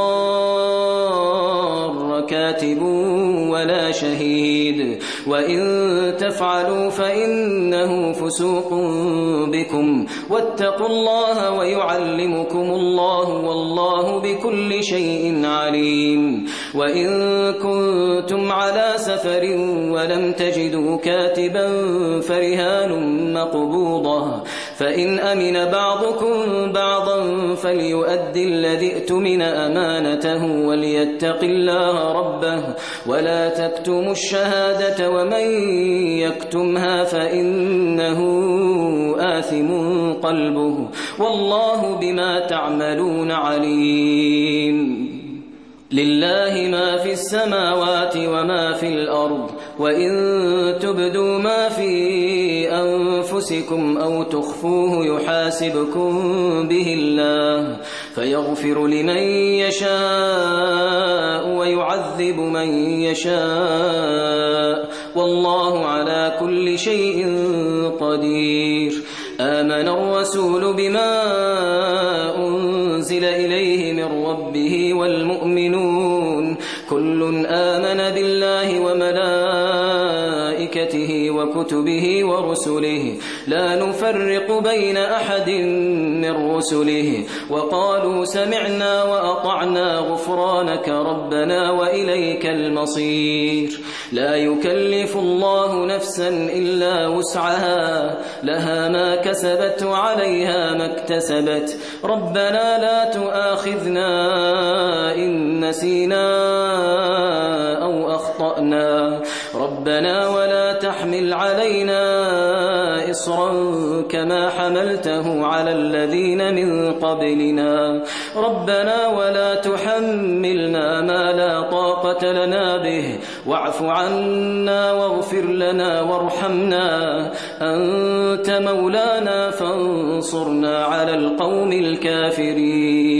B: يضار كاتب ولا شهيد وإن تفعلوا فإنه فسوق بكم واتقوا الله ويعلمكم الله والله بكل شيء عليم. وإن كنتم على سفر ولم تجدوا كاتبا فرهان مقبوضة فإن أمن بعضكم بعضا فليؤدي الذي ائتمن أمانته وليتق الله ربه ولا تكتموا الشهادة ومن يكتمها فإنه آثم قلبه والله بما تعملون عليم. لله ما في السماوات وما في الأرض وإن تبدوا ما في أنفسكم أو تخفوه يحاسبكم به الله فيغفر لمن يشاء ويعذب من يشاء والله على كل شيء قدير. آمن الرسول بما أنزل إليه من ربه والمؤمنون كل آمن بالله وملائكته وكتبه ورسله لا نفرق بين أحد من رسله وقالوا سمعنا وأطعنا غفرانك ربنا وإليك المصير. لا يكلف الله نفسا إلا وسعها لها ما كسبت وعليها ما اكتسبت ربنا لا تؤاخذنا إن نسينا أو أخطأنا ربنا ولا تحمل علينا إصرا كما حملته على الذين من قبلنا ربنا ولا تحملنا ما لا طاقة لنا به واعف عنا واغفر لنا وارحمنا أنت مولانا فانصرنا على القوم الكافرين